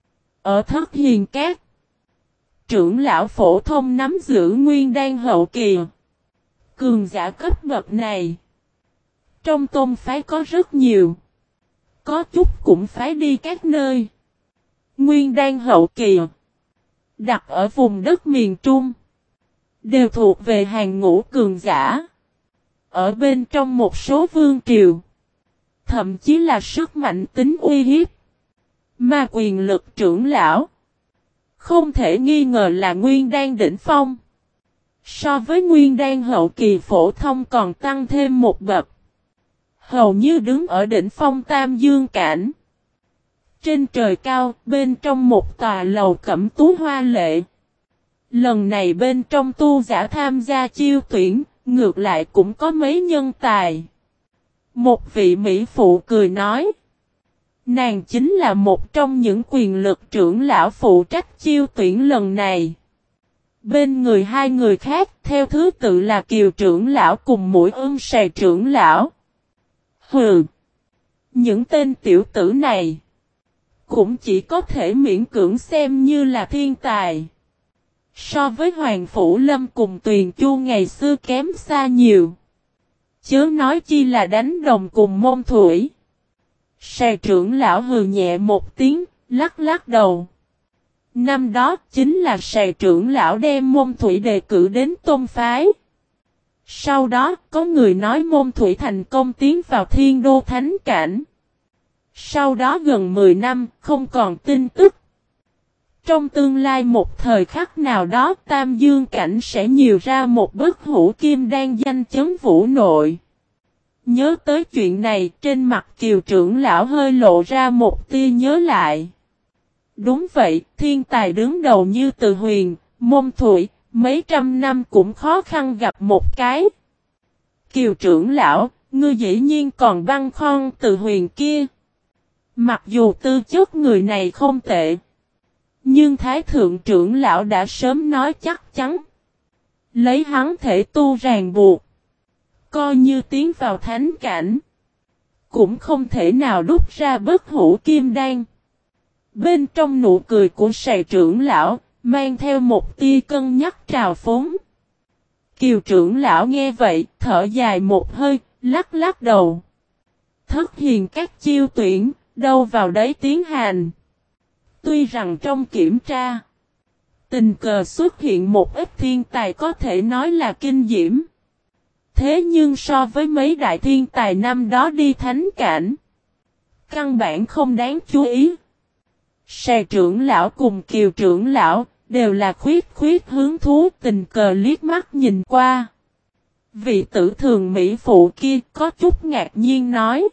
Ở Thất Hiền Cát, trưởng lão phổ thông nắm giữ nguyên đan hậu kỳ. Cường giả cấp bậc này, trong tôn phái có rất nhiều. Có chút cũng phái đi các nơi. Nguyên đan hậu kỳ, đặt ở vùng đất miền Trung, đều thuộc về hàng ngũ cường giả. Ở bên trong một số vương triều, thậm chí là sức mạnh tính uy hiếp, mà quyền lực trưởng lão, không thể nghi ngờ là nguyên đan đỉnh phong. So với nguyên đan hậu kỳ phổ thông còn tăng thêm một bậc. Hầu như đứng ở đỉnh phong Tam Dương Cảnh. Trên trời cao, bên trong một tòa lầu cẩm tú hoa lệ. Lần này bên trong tu giả tham gia chiêu tuyển, ngược lại cũng có mấy nhân tài. Một vị mỹ phụ cười nói. Nàng chính là một trong những quyền lực trưởng lão phụ trách chiêu tuyển lần này. Bên người hai người khác theo thứ tự là Kiều trưởng lão cùng Mũi Ưng Sài trưởng lão. Hừ! Những tên tiểu tử này cũng chỉ có thể miễn cưỡng xem như là thiên tài. So với Hoàng Phủ Lâm cùng Tuyền Chu ngày xưa kém xa nhiều. Chớ nói chi là đánh đồng cùng môn thủy. Sài trưởng lão hừ nhẹ một tiếng, lắc lắc đầu. Năm đó chính là Sài trưởng lão đem môn thủy đề cử đến tôn phái. Sau đó có người nói môn thủy thành công tiến vào thiên đô thánh cảnh. Sau đó gần mười năm không còn tin tức. Trong tương lai một thời khắc nào đó Tam Dương Cảnh sẽ nhiều ra một bất hủ kim đan danh chấn vũ nội. Nhớ tới chuyện này trên mặt Kiều trưởng lão hơi lộ ra một tia nhớ lại. Đúng vậy, thiên tài đứng đầu như Từ Huyền, môn thủy, mấy trăm năm cũng khó khăn gặp một cái. Kiều trưởng lão, ngươi dĩ nhiên còn băn khoăn Từ Huyền kia. Mặc dù tư chất người này không tệ, nhưng Thái Thượng trưởng lão đã sớm nói chắc chắn. Lấy hắn thể tu ràng buộc, coi như tiến vào thánh cảnh, cũng không thể nào đúc ra bất hủ kim đan. Bên trong nụ cười của Sài trưởng lão, mang theo một tia cân nhắc trào phúng. Kiều trưởng lão nghe vậy, thở dài một hơi, lắc lắc đầu. Thất hiền các chiêu tuyển, đâu vào đấy tiến hành. Tuy rằng trong kiểm tra, tình cờ xuất hiện một ít thiên tài có thể nói là kinh diễm. Thế nhưng so với mấy đại thiên tài năm đó đi thánh cảnh, căn bản không đáng chú ý. Sài trưởng lão cùng Kiều trưởng lão đều là khuyết khuyết hứng thú tình cờ liếc mắt nhìn qua. Vị tử thường mỹ phụ kia có chút ngạc nhiên nói.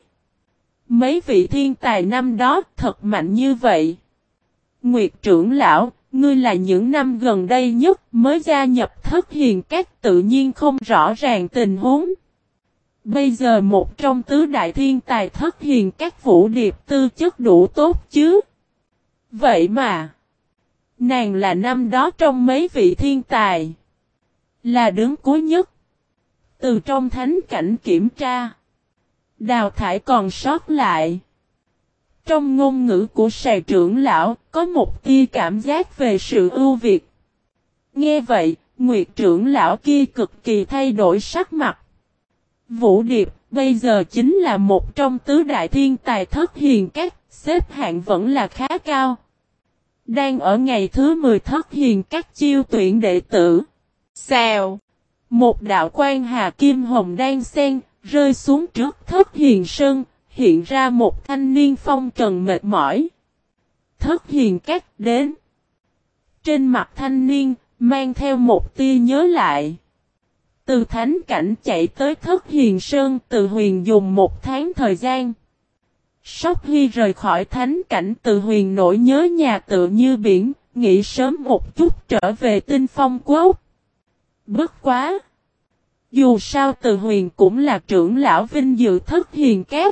Mấy vị thiên tài năm đó thật mạnh như vậy. Nguyệt trưởng lão, ngươi là những năm gần đây nhất mới gia nhập thất hiền các tự nhiên không rõ ràng tình huống. Bây giờ một trong tứ đại thiên tài thất hiền các Vũ Điệp tư chất đủ tốt chứ. Vậy mà, nàng là năm đó trong mấy vị thiên tài, là đứng cuối nhất. Từ trong thánh cảnh kiểm tra, đào thải còn sót lại. Trong ngôn ngữ của Sài trưởng lão, có một tia cảm giác về sự ưu việt. Nghe vậy, Nguyệt trưởng lão kia cực kỳ thay đổi sắc mặt. Vũ Điệp, bây giờ chính là một trong tứ đại thiên tài thất hiền các, xếp hạng vẫn là khá cao. Đang ở ngày thứ mười thất hiền các chiêu tuyển đệ tử. Xèo! Một đạo quan hà kim hồng đan sen, rơi xuống trước thất hiền sơn, hiện ra một thanh niên phong trần mệt mỏi. Thất hiền các đến. Trên mặt thanh niên, mang theo một tia nhớ lại. Từ thánh cảnh chạy tới thất hiền sơn, Từ Huyền dùng một tháng thời gian. Sóc Hy rời khỏi thánh cảnh, Từ Huyền nỗi nhớ nhà tựa như biển, nghĩ sớm một chút trở về Tinh Phong Quốc. Bất quá! Dù sao Từ Huyền cũng là trưởng lão vinh dự thất hiền các.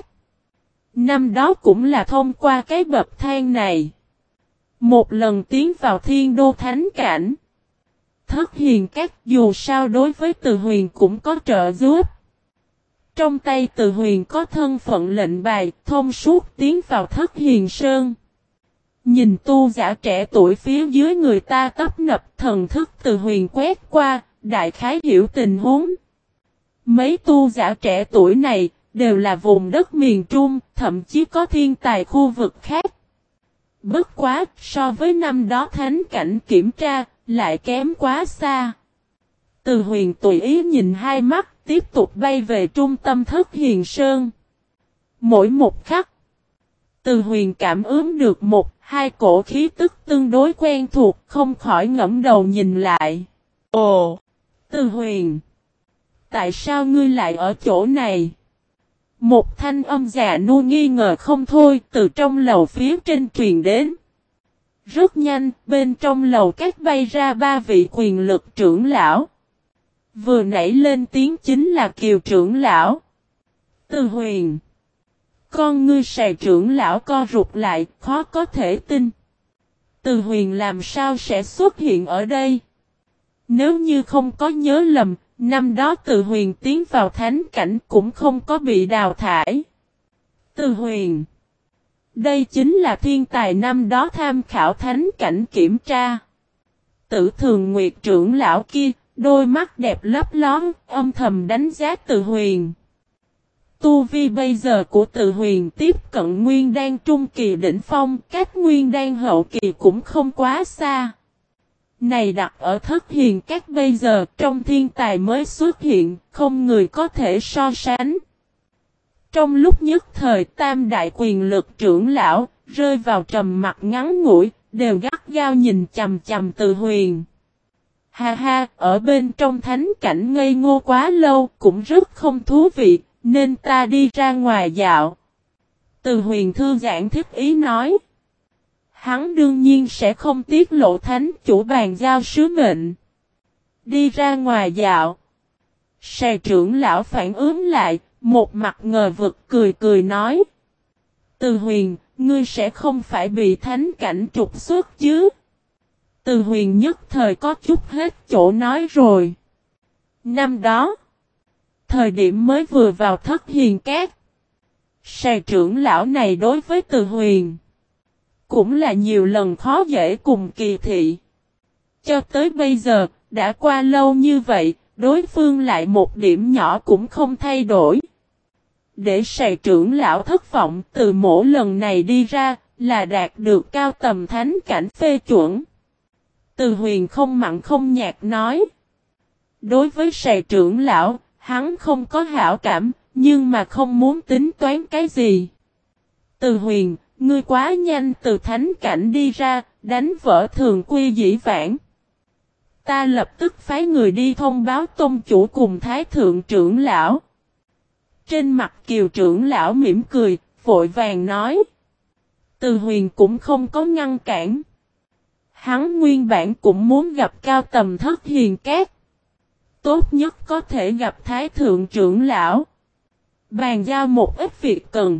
Năm đó cũng là thông qua cái bậc thang này. Một lần tiến vào thiên đô thánh cảnh. Thất hiền các dù sao đối với Từ Huyền cũng có trợ giúp. Trong tay Từ Huyền có thân phận lệnh bài, thông suốt tiến vào thất hiền sơn. Nhìn tu giả trẻ tuổi phía dưới người ta tấp nập, thần thức Từ Huyền quét qua, đại khái hiểu tình huống. Mấy tu giả trẻ tuổi này, đều là vùng đất miền Trung, thậm chí có thiên tài khu vực khác. Bất quá, so với năm đó thánh cảnh kiểm tra, lại kém quá xa. Từ Huyền tùy ý nhìn hai mắt, tiếp tục bay về trung tâm Thất Hiền Sơn. Mỗi một khắc, Từ Huyền cảm ứng được một, hai cổ khí tức tương đối quen thuộc, không khỏi ngẫm đầu nhìn lại. Ồ! Từ Huyền! Tại sao ngươi lại ở chỗ này? Một thanh âm già nua nghi ngờ không thôi, từ trong lầu phía trên truyền đến. Rất nhanh, bên trong lầu các bay ra ba vị quyền lực trưởng lão. Vừa nãy lên tiếng chính là Kiều trưởng lão. Từ Huyền! Con ngươi Sài trưởng lão co rụt lại, khó có thể tin. Từ Huyền làm sao sẽ xuất hiện ở đây? Nếu như không có nhớ lầm, năm đó Từ Huyền tiến vào thánh cảnh cũng không có bị đào thải. Từ Huyền! Đây chính là thiên tài năm đó tham khảo thánh cảnh kiểm tra. Tử Thường Nguyệt trưởng lão kia, đôi mắt đẹp lấp lón, âm thầm đánh giá Từ Huyền. Tu vi bây giờ của Từ Huyền tiếp cận nguyên đan trung kỳ đỉnh phong, cách nguyên đan hậu kỳ cũng không quá xa. Này đặt ở Thất Hiền Các bây giờ trong thiên tài mới xuất hiện, không người có thể so sánh. Trong lúc nhất thời tam đại quyền lực trưởng lão, rơi vào trầm mặc ngắn ngủi, đều gắt gao nhìn chầm chầm Từ Huyền. Ha ha, ở bên trong thánh cảnh ngây ngô quá lâu, cũng rất không thú vị, nên ta đi ra ngoài dạo. Từ Huyền thư giãn thích ý nói. Hắn đương nhiên sẽ không tiết lộ thánh chủ bàn giao sứ mệnh. Đi ra ngoài dạo. Sài trưởng lão phản ứng lại, một mặt ngờ vực cười cười nói. Từ Huyền, ngươi sẽ không phải bị thánh cảnh trục xuất chứ? Từ Huyền nhất thời có chút hết chỗ nói rồi. Năm đó, thời điểm mới vừa vào Thất Hiền Các, Sài trưởng lão này đối với Từ Huyền cũng là nhiều lần khó dễ cùng kỳ thị. Cho tới bây giờ, đã qua lâu như vậy, đối phương lại một điểm nhỏ cũng không thay đổi. Để Sài trưởng lão thất vọng, từ mỗi lần này đi ra, là đạt được cao tầm thánh cảnh phê chuẩn. Từ Huyền không mặn không nhạt nói. Đối với Sài trưởng lão, hắn không có hảo cảm, nhưng mà không muốn tính toán cái gì. Từ Huyền, ngươi quá nhanh từ thánh cảnh đi ra, đánh vỡ thường quy dĩ vãng. Ta lập tức phái người đi thông báo tôn chủ cùng thái thượng trưởng lão. Trên mặt Kiều trưởng lão mỉm cười, vội vàng nói. Từ Huyền cũng không có ngăn cản. Hắn nguyên bản cũng muốn gặp cao tầm Thất Hiền Các. Tốt nhất có thể gặp thái thượng trưởng lão. Bàn giao một ít việc cần.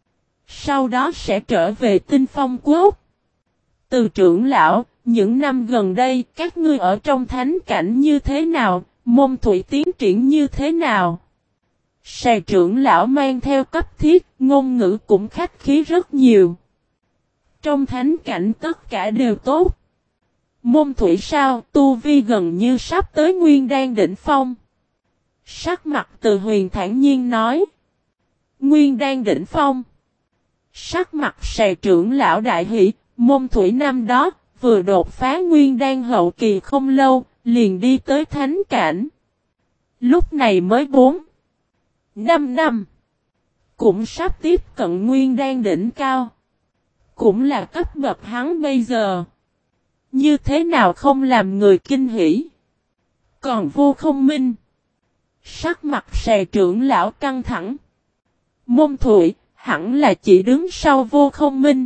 Sau đó sẽ trở về Tinh Phong Quốc. Từ trưởng lão, những năm gần đây các ngươi ở trong thánh cảnh như thế nào, môn thủy tiến triển như thế nào? Sài trưởng lão mang theo cấp thiết, ngôn ngữ cũng khách khí rất nhiều. Trong thánh cảnh tất cả đều tốt. Môn thủy sao, tu vi gần như sắp tới nguyên đan đỉnh phong. Sắc mặt Từ Huyền thản nhiên nói. Nguyên đan đỉnh phong. Sắc mặt Sài trưởng lão đại hỷ, môn thủy năm đó, vừa đột phá nguyên đan hậu kỳ không lâu, liền đi tới thánh cảnh. Lúc này mới bốn, năm năm. Cũng sắp tiếp cận nguyên đan đỉnh cao. Cũng là cấp bậc hắn bây giờ. Như thế nào không làm người kinh hỉ. Còn Vô Không Minh. Sắc mặt Sài trưởng lão căng thẳng. Môn thủy, hẳn là chỉ đứng sau Vô Không Minh.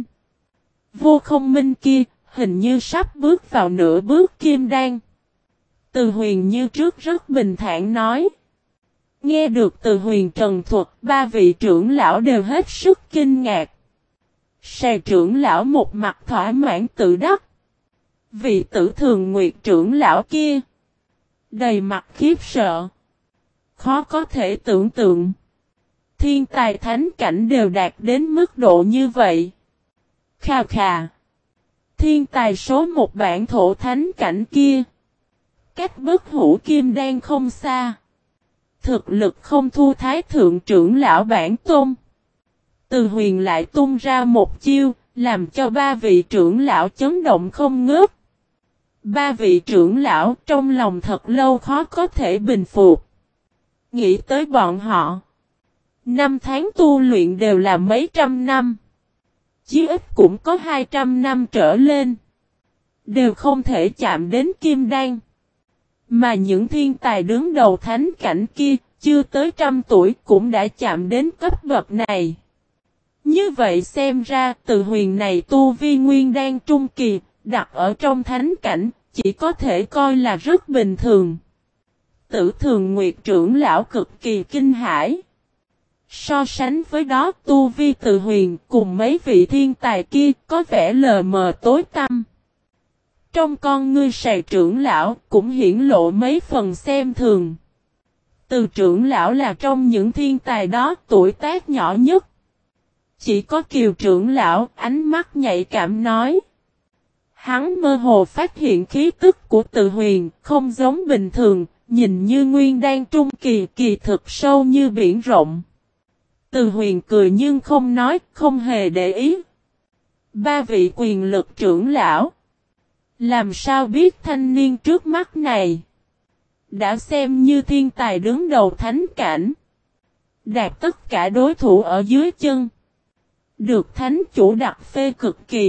Vô Không Minh kia, hình như sắp bước vào nửa bước kim đan. Từ Huyền như trước rất bình thản nói. Nghe được Từ Huyền trần thuật, ba vị trưởng lão đều hết sức kinh ngạc. Sài trưởng lão một mặt thỏa mãn tự đắc. Vị Tử Thường Nguyệt trưởng lão kia, đầy mặt khiếp sợ. Khó có thể tưởng tượng. Thiên tài thánh cảnh đều đạt đến mức độ như vậy. Khà khà. Thiên tài số một bản thổ thánh cảnh kia. Cách bất hủ kim đan không xa. Thực lực không thua thái thượng trưởng lão bản tôn. Từ Huyền lại tung ra một chiêu, làm cho ba vị trưởng lão chấn động không ngớt. Ba vị trưởng lão trong lòng thật lâu khó có thể bình phục. Nghĩ tới bọn họ. Năm tháng tu luyện đều là mấy trăm năm. Chí ít cũng có hai trăm năm trở lên. Đều không thể chạm đến kim đan. Mà những thiên tài đứng đầu thánh cảnh kia, chưa tới trăm tuổi cũng đã chạm đến cấp bậc này. Như vậy xem ra Từ Huyền này tu vi nguyên đan trung kỳ, đặt ở trong thánh cảnh, chỉ có thể coi là rất bình thường. Tử Thường Nguyệt trưởng lão cực kỳ kinh hãi. So sánh với đó tu vi Từ Huyền cùng mấy vị thiên tài kia có vẻ lờ mờ tối tăm. Trong con ngươi Sài trưởng lão cũng hiển lộ mấy phần xem thường. Từ trưởng lão là trong những thiên tài đó tuổi tác nhỏ nhất. Chỉ có Kiều trưởng lão ánh mắt nhạy cảm nói. Hắn mơ hồ phát hiện khí tức của Từ Huyền không giống bình thường, nhìn như nguyên đan trung kỳ kỳ thực sâu như biển rộng. Từ Huyền cười nhưng không nói, không hề để ý. Ba vị quyền lực trưởng lão. Làm sao biết thanh niên trước mắt này. Đã xem như thiên tài đứng đầu thánh cảnh. Đạt tất cả đối thủ ở dưới chân. Được thánh chủ đặt phê cực kỳ.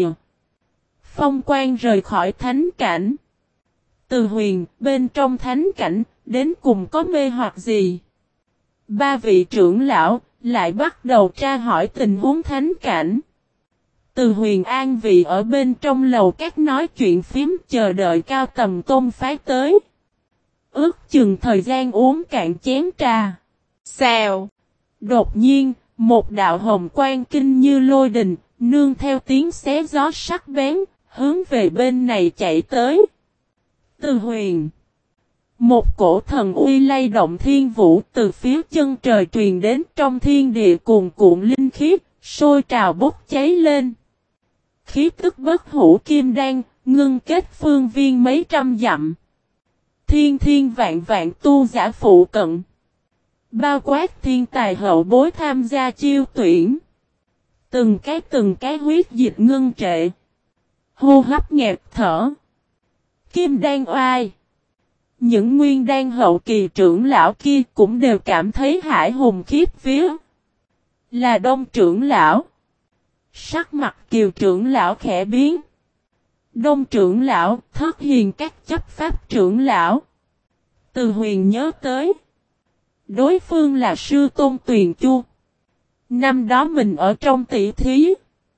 Phong quan rời khỏi thánh cảnh. Từ Huyền bên trong thánh cảnh đến cùng có mê hoặc gì. Ba vị trưởng lão lại bắt đầu tra hỏi tình huống thánh cảnh. Từ Huyền an vị ở bên trong lầu các nói chuyện phím chờ đợi cao tầm tôn phái tới. Ước chừng thời gian uống cạn chén trà. Xèo. Đột nhiên, một đạo hồng quang kinh như lôi đình, nương theo tiếng xé gió sắc bén, hướng về bên này chạy tới. Từ Huyền. Một cổ thần uy lay động thiên vũ từ phía chân trời truyền đến trong thiên địa cuồn cuộn linh khí, sôi trào bốc cháy lên. Khí tức bất hủ kim đan, ngưng kết phương viên mấy trăm dặm. Thiên thiên vạn vạn tu giả phụ cận. Bao quát thiên tài hậu bối tham gia chiêu tuyển. Từng cái từng cái huyết dịch ngưng trệ. Hô hấp nghẹt thở. Kim đan oai. Những nguyên đan hậu kỳ trưởng lão kia cũng đều cảm thấy hải hùng khiếp vía. Là Đông trưởng lão. Sắc mặt Kiều trưởng lão khẽ biến. Đông trưởng lão, Thất Hiền các chấp pháp trưởng lão. Từ Huyền nhớ tới. Đối phương là sư tôn Tuyền Chu. Năm đó mình ở trong tỷ thí.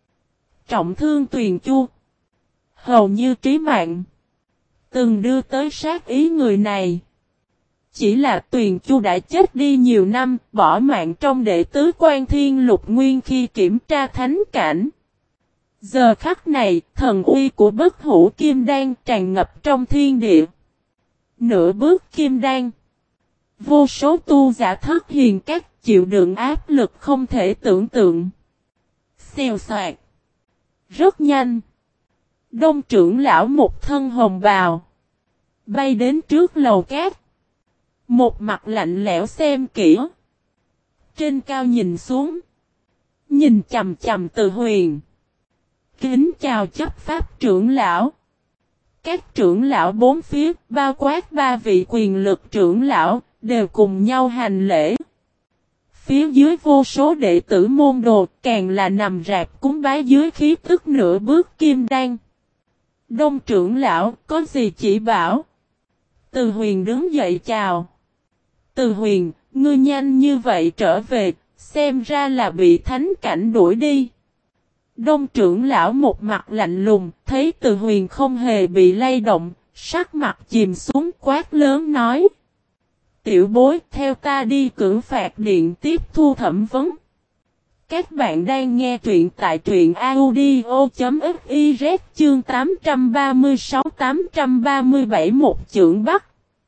Trọng thương Tuyền Chu. Hầu như trí mạng. Từng đưa tới sát ý người này. Chỉ là Tuyền Chu đã chết đi nhiều năm, bỏ mạng trong đệ tứ quan thiên lục nguyên khi kiểm tra thánh cảnh. Giờ khắc này, thần uy của bất hủ kim đan tràn ngập trong thiên địa. Nửa bước kim đan. Vô số tu giả Thất Hiền các chịu đựng áp lực không thể tưởng tượng. Xèo xoạt. Rất nhanh. Đông trưởng lão một thân hồng bào. Bay đến trước lầu cát. Một mặt lạnh lẽo xem kỹ. Trên cao nhìn xuống. Nhìn chầm chầm Từ Huyền. Kính chào chấp pháp trưởng lão. Các trưởng lão bốn phía, bao quát ba vị quyền lực trưởng lão, đều cùng nhau hành lễ. Phía dưới vô số đệ tử môn đồ, càng là nằm rạp cúng bái dưới khí tức nửa bước kim đan. Đông trưởng lão, có gì chỉ bảo? Từ Huyền đứng dậy chào. Từ Huyền, ngươi nhanh như vậy trở về, xem ra là bị thánh cảnh đuổi đi. Đông trưởng lão một mặt lạnh lùng, thấy Từ Huyền không hề bị lay động, sắc mặt chìm xuống quát lớn nói. Tiểu bối, theo ta đi cử phạt điện tiếp thu thẩm vấn. Các bạn đang nghe truyện tại truyện audio.fiz chương tám trăm ba mươi sáu tám trăm ba mươi bảy một chưởng Bắc.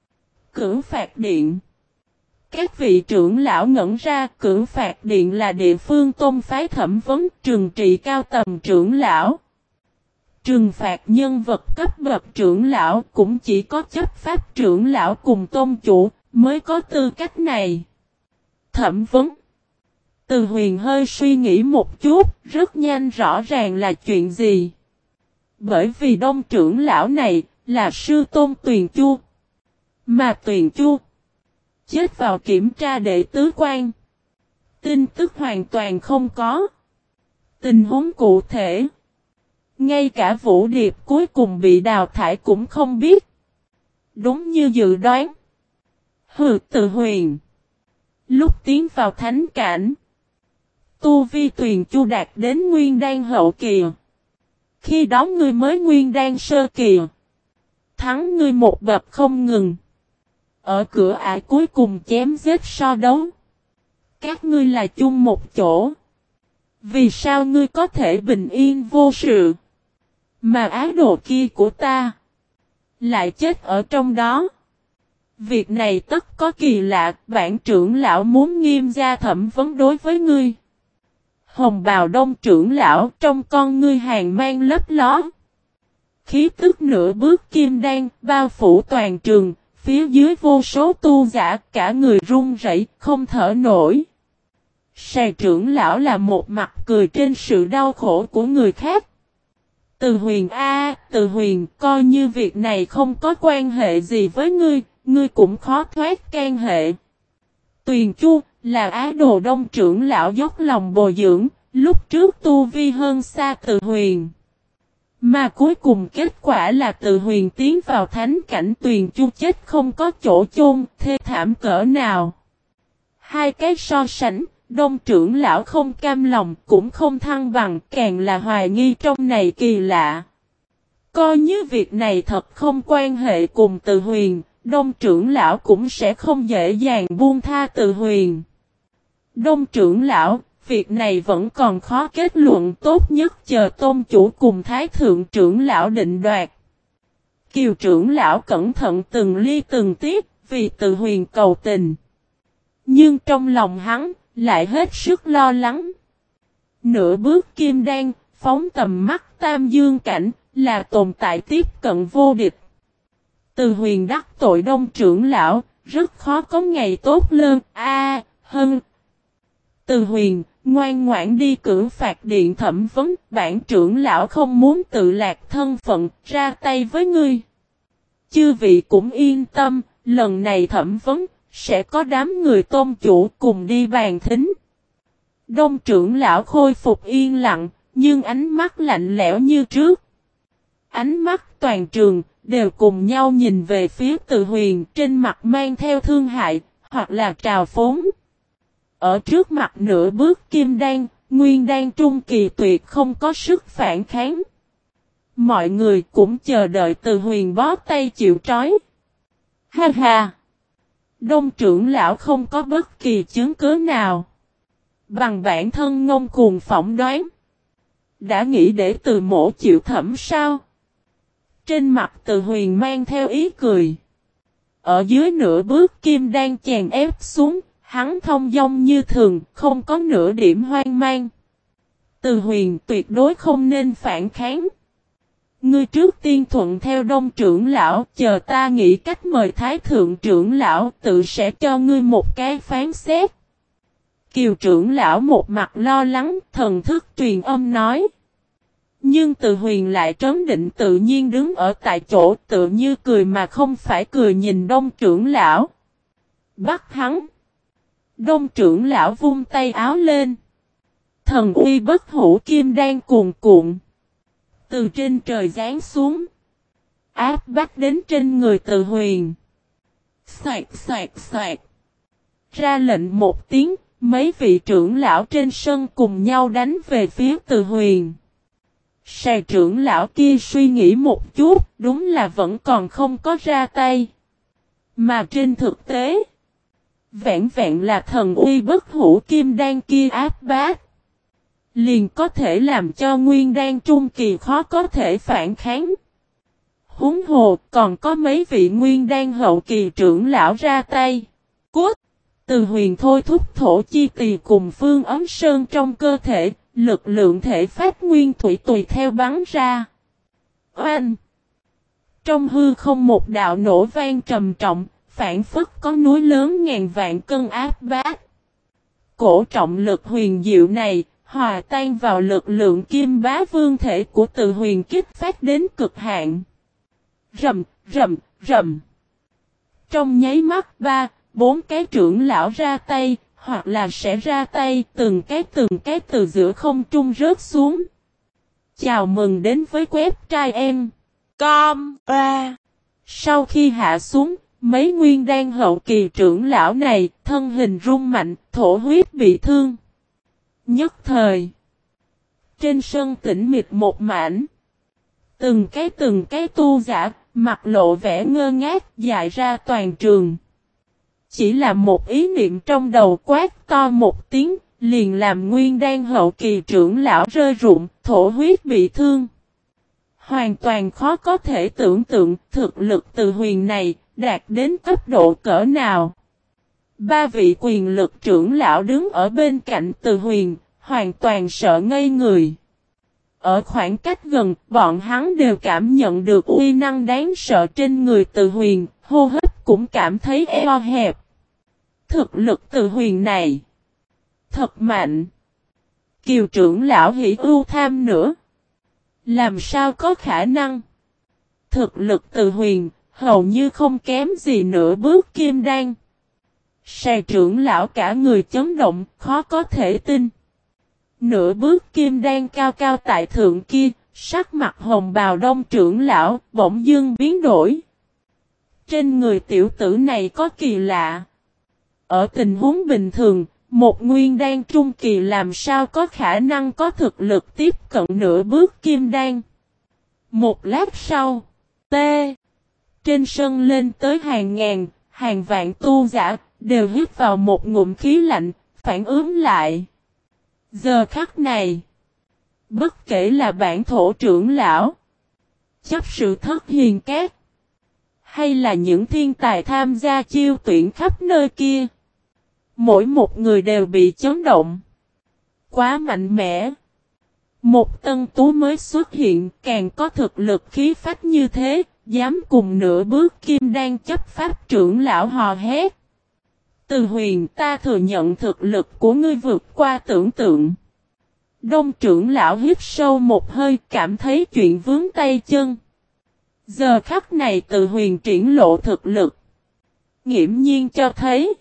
Cử phạt điện. Các vị trưởng lão ngẩn ra, cử phạt điện là địa phương tôn phái thẩm vấn trừng trị cao tầm trưởng lão. Trừng phạt nhân vật cấp bậc trưởng lão cũng chỉ có chấp pháp trưởng lão cùng tôn chủ mới có tư cách này. Thẩm vấn. Từ Huyền hơi suy nghĩ một chút, rất nhanh rõ ràng là chuyện gì. Bởi vì Đông trưởng lão này là sư tôn Tuyền Chu. Mà Tuyền Chu chết vào kiểm tra đệ tứ quan. Tin tức hoàn toàn không có. Tình huống cụ thể. Ngay cả Vũ Điệp cuối cùng bị đào thải cũng không biết. Đúng như dự đoán. Hừ, Từ Huyền. Lúc tiến vào thánh cảnh. Tu vi Tuyền Chu đạt đến nguyên đan hậu kỳ. Khi đó ngươi mới nguyên đan sơ kỳ. Thắng ngươi một bậc không ngừng. Ở cửa ải cuối cùng chém giết so đấu. Các ngươi là chung một chỗ. Vì sao ngươi có thể bình yên vô sự? Mà ái đồ kia của ta lại chết ở trong đó. Việc này tất có kỳ lạ, bản trưởng lão muốn nghiêm gia thẩm vấn đối với ngươi. Hồng bào Đông trưởng lão trong con ngươi hàng mang lấp ló. Khí tức nửa bước kim đan bao phủ toàn trường, phía dưới vô số tu giả cả người run rẩy không thở nổi. Sài trưởng lão là một mặt cười trên sự đau khổ của người khác. Từ Huyền a, Từ Huyền, coi như việc này không có quan hệ gì với ngươi, ngươi cũng khó thoát can hệ. Tuyền Chu là á đồ Đông trưởng lão dốc lòng bồi dưỡng, lúc trước tu vi hơn xa Từ Huyền. Mà cuối cùng kết quả là Từ Huyền tiến vào thánh cảnh, Tuyền Chu chết không có chỗ chôn, thê thảm cỡ nào. Hai cái so sánh, Đông trưởng lão không cam lòng cũng không thăng bằng, càng là hoài nghi trong này kỳ lạ. Coi như việc này thật không quan hệ cùng Từ Huyền, Đông trưởng lão cũng sẽ không dễ dàng buông tha Từ Huyền. Đông trưởng lão, việc này vẫn còn khó kết luận, tốt nhất chờ tôn chủ cùng Thái thượng trưởng lão định đoạt. Kiều trưởng lão cẩn thận từng ly từng tiếp, vì Từ Huyền cầu tình. Nhưng trong lòng hắn, lại hết sức lo lắng. Nửa bước kim đan, phóng tầm mắt tam dương cảnh, là tồn tại tiếp cận vô địch. Từ Huyền đắc tội Đông trưởng lão, rất khó có ngày tốt lên, a hơn. Từ Huyền, ngoan ngoãn đi cử phạt điện thẩm vấn, bản trưởng lão không muốn tự lạc thân phận, ra tay với ngươi. Chư vị cũng yên tâm, lần này thẩm vấn, sẽ có đám người tôn chủ cùng đi bàn thính. Đông trưởng lão khôi phục yên lặng, nhưng ánh mắt lạnh lẽo như trước. Ánh mắt toàn trường, đều cùng nhau nhìn về phía Từ Huyền, trên mặt mang theo thương hại, hoặc là trào phúng. Ở trước mặt nửa bước kim đan, nguyên đan trung kỳ tuyệt không có sức phản kháng. Mọi người cũng chờ đợi Từ Huyền bó tay chịu trói. Ha ha! Đông trưởng lão không có bất kỳ chứng cứ nào. Bằng bản thân ngông cuồng phỏng đoán. Đã nghĩ để Từ mổ chịu thẩm sao? Trên mặt Từ Huyền mang theo ý cười. Ở dưới nửa bước kim đan chèn ép xuống, hắn thông dong như thường, không có nửa điểm hoang mang. Từ Huyền tuyệt đối không nên phản kháng. Ngươi trước tiên thuận theo Đông trưởng lão, chờ ta nghĩ cách mời Thái thượng trưởng lão, tự sẽ cho ngươi một cái phán xét. Kiều trưởng lão một mặt lo lắng, thần thức truyền âm nói. Nhưng Từ Huyền lại trấn định tự nhiên đứng ở tại chỗ, tự như cười mà không phải cười nhìn Đông trưởng lão. Bắt hắn. Đông trưởng lão vung tay áo lên. Thần uy bất hủ kim đan cuồn cuộn. Từ trên trời giáng xuống. Áp bách đến trên người Từ Huyền. Xoạt xoạt xoạt. Ra lệnh một tiếng, mấy vị trưởng lão trên sân cùng nhau đánh về phía Từ Huyền. Sài trưởng lão kia suy nghĩ một chút, đúng là vẫn còn không có ra tay. Mà trên thực tế, vẹn vẹn là thần uy bất hủ kim đan kia áp bát, liền có thể làm cho nguyên đan trung kỳ khó có thể phản kháng. Huống hồ còn có mấy vị nguyên đan hậu kỳ trưởng lão ra tay. Cút! Từ Huyền thôi thúc thổ chi tỳ cùng phương ấm sơn trong cơ thể, lực lượng thể phát nguyên thủy tùy theo bắn ra. Oanh! Trong hư không một đạo nổ vang trầm trọng, phản phất có núi lớn ngàn vạn cân áp bát. cổ trọng lực huyền diệu này, hòa tan vào lực lượng kim bá vương thể của Từ Huyền kích phát đến cực hạn. Rầm, rầm, rầm. Trong nháy mắt ba, bốn cái trưởng lão ra tay, hoặc là sẽ ra tay, từng cái từng cái từ giữa không trung rớt xuống. Chào mừng đến với web trai em. Com ba. Sau khi hạ xuống, mấy nguyên đan hậu kỳ trưởng lão này, thân hình rung mạnh, thổ huyết bị thương. Nhất thời, trên sân tĩnh mịch một mảnh. Từng cái từng cái tu giả, mặt lộ vẻ ngơ ngác dại ra toàn trường. Chỉ là một ý niệm trong đầu quát to một tiếng, liền làm nguyên đan hậu kỳ trưởng lão rơi rụng, thổ huyết bị thương. Hoàn toàn khó có thể tưởng tượng thực lực Từ Huyền này đạt đến cấp độ cỡ nào. Ba vị quyền lực trưởng lão đứng ở bên cạnh Từ Huyền, hoàn toàn sợ ngây người. Ở khoảng cách gần, bọn hắn đều cảm nhận được uy năng đáng sợ trên người Từ Huyền, hô hấp cũng cảm thấy eo hẹp. Thực lực Từ Huyền này thật mạnh. Kiều trưởng lão hỉ ưu tham nữa. Làm sao có khả năng? Thực lực Từ Huyền hầu như không kém gì nữa bước kim đan. Sài trưởng lão cả người chấn động, khó có thể tin. Nửa bước kim đan cao cao tại thượng kia, sắc mặt hồng bào đông trưởng lão, bỗng dưng biến đổi. Trên người tiểu tử này có kỳ lạ. Ở tình huống bình thường, một nguyên đan trung kỳ làm sao có khả năng có thực lực tiếp cận nửa bước kim đan. Một lát sau, T. Trên sân lên tới hàng ngàn, hàng vạn tu giả, đều hít vào một ngụm khí lạnh, phản ứng lại. Giờ khắc này, bất kể là bản thổ trưởng lão, chấp sự thất hiền cát, hay là những thiên tài tham gia chiêu tuyển khắp nơi kia, mỗi một người đều bị chấn động. Quá mạnh mẽ. Một tân tú mới xuất hiện càng có thực lực khí phách như thế, dám cùng nửa bước kim đan chấp pháp trưởng lão hò hét. Từ Huyền, ta thừa nhận thực lực của ngươi vượt qua tưởng tượng. Đông trưởng lão hít sâu một hơi, cảm thấy chuyện vướng tay chân. Giờ khắc này Từ Huyền triển lộ thực lực, nghiễm nhiên cho thấy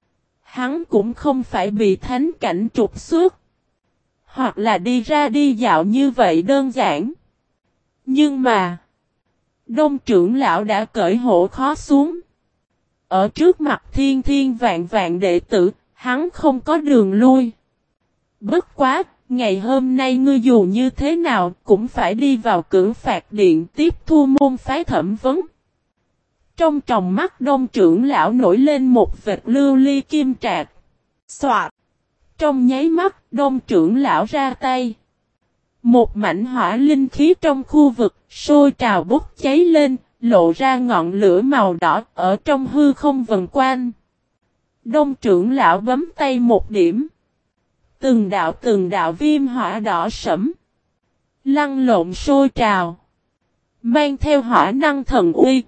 hắn cũng không phải bị thánh cảnh trục xuất, hoặc là đi ra đi dạo như vậy đơn giản. Nhưng mà Đông trưởng lão đã cởi hổ khó xuống. Ở trước mặt thiên thiên vạn vạn đệ tử, hắn không có đường lui. Bất quá, ngày hôm nay ngươi dù như thế nào cũng phải đi vào cửu phạt điện tiếp thu môn phái thẩm vấn. Trong tròng mắt Đông trưởng lão nổi lên một vệt lưu ly kim trạc. Soạt. Trong nháy mắt, Đông trưởng lão ra tay. Một mảnh hỏa linh khí trong khu vực sôi trào bốc cháy lên, lộ ra ngọn lửa màu đỏ ở trong hư không vần quanh. Đông trưởng lão bấm tay một điểm. Từng đạo từng đạo viêm hỏa đỏ sẫm, lăn lộn sôi trào, mang theo hỏa năng thần uy,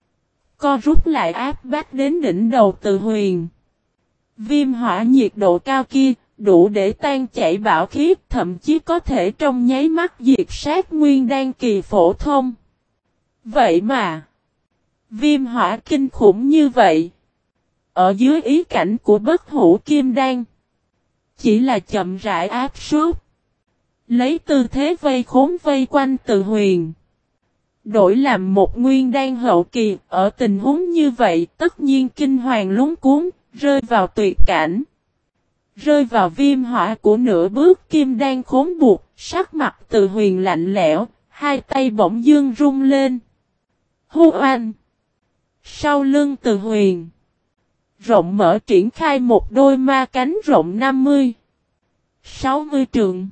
co rút lại áp bách đến đỉnh đầu Từ Huyền. Viêm hỏa nhiệt độ cao kia, đủ để tan chảy bão khí, thậm chí có thể trong nháy mắt diệt sát nguyên đan kỳ phổ thông. Vậy mà, viêm hỏa kinh khủng như vậy, ở dưới ý cảnh của bất hủ kim đan, chỉ là chậm rãi áp suốt, lấy tư thế vây khốn vây quanh Từ Huyền. Đổi làm một nguyên đan hậu kỳ, ở tình huống như vậy tất nhiên kinh hoàng lúng cuốn, rơi vào tuyệt cảnh. Rơi vào viêm hỏa của nửa bước kim đan khốn buộc, sắc mặt Từ Huyền lạnh lẽo, hai tay bỗng dưng rung lên. Hu oanh! Sau lưng Từ Huyền, rộng mở triển khai một đôi ma cánh rộng năm mươi, sáu mươi trượng.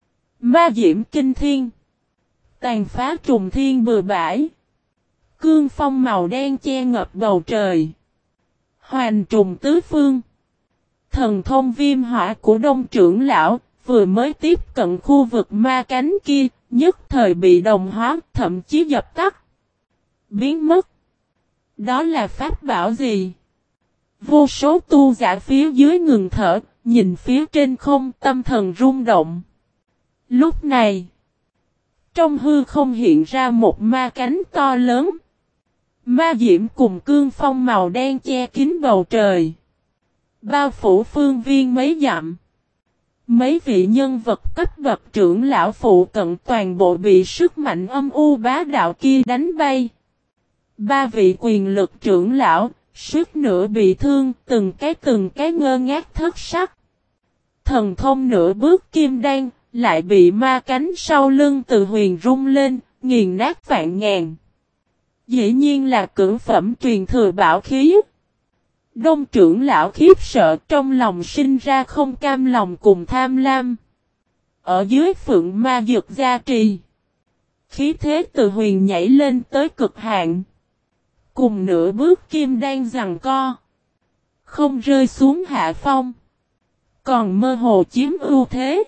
Ma diễm kinh thiên, tàn phá trùng thiên bừa bãi. Cương phong màu đen che ngập bầu trời, hoành trùng tứ phương. Thần thông viêm hỏa của Đông trưởng lão vừa mới tiếp cận khu vực ma cánh kia, nhất thời bị đồng hóa, thậm chí dập tắt, biến mất. Đó là pháp bảo gì? Vô số tu giả phía dưới ngừng thở, nhìn phía trên không tâm thần rung động. Lúc này, trong hư không hiện ra một ma cánh to lớn. Ma diễm cùng cương phong màu đen che kín bầu trời. Bao phủ phương viên mấy dặm. Mấy vị nhân vật cấp bậc trưởng lão phụ cận toàn bộ bị sức mạnh âm u bá đạo kia đánh bay. Ba vị quyền lực trưởng lão, suýt nữa bị thương, từng cái từng cái ngơ ngác thất sắc. Thần thông nửa bước kim đan, lại bị ma cánh sau lưng từ huyền rung lên, nghiền nát vạn ngàn. Dĩ nhiên là cưỡng phẩm truyền thừa bảo khí. Đông trưởng lão khiếp sợ trong lòng sinh ra không cam lòng cùng tham lam. Ở dưới phượng ma dược gia trì. Khí thế từ huyền nhảy lên tới cực hạn. Cùng nửa bước kim đang giằng co. Không rơi xuống hạ phong. Còn mơ hồ chiếm ưu thế.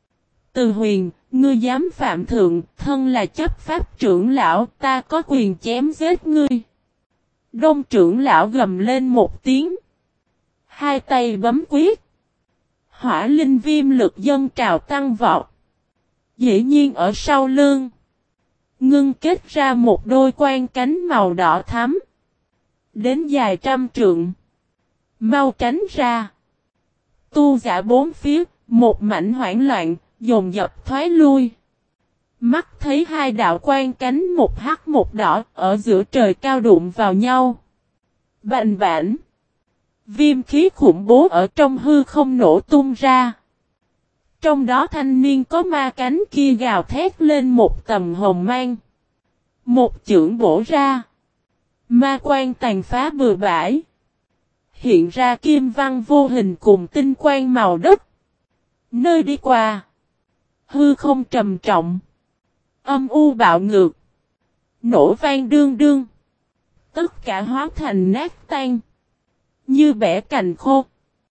Từ huyền, ngươi dám phạm thượng, thân là chấp pháp trưởng lão, ta có quyền chém giết ngươi. Đông trưởng lão gầm lên một tiếng. Hai tay bấm quyết. Hỏa linh viêm lực dân trào tăng vọt. Dĩ nhiên ở sau lưng. Ngưng kết ra một đôi quan cánh màu đỏ thắm. Đến dài trăm trượng. Mau tránh ra. Tu giả bốn phía, một mảnh hoảng loạn, dồn dập thoái lui. Mắt thấy hai đạo quan cánh một hắc một đỏ ở giữa trời cao đụng vào nhau. Bành bảnh. Viêm khí khủng bố ở trong hư không nổ tung ra. Trong đó thanh niên có ma cánh kia gào thét lên một tầm hồng mang. Một chưởng bổ ra. Ma quan tàn phá bừa bãi. Hiện ra kim văn vô hình cùng tinh quang màu đất. Nơi đi qua. Hư không trầm trọng. Âm u bạo ngược. Nổ vang đương đương. Tất cả hóa thành nát tan. Như bẻ cành khô.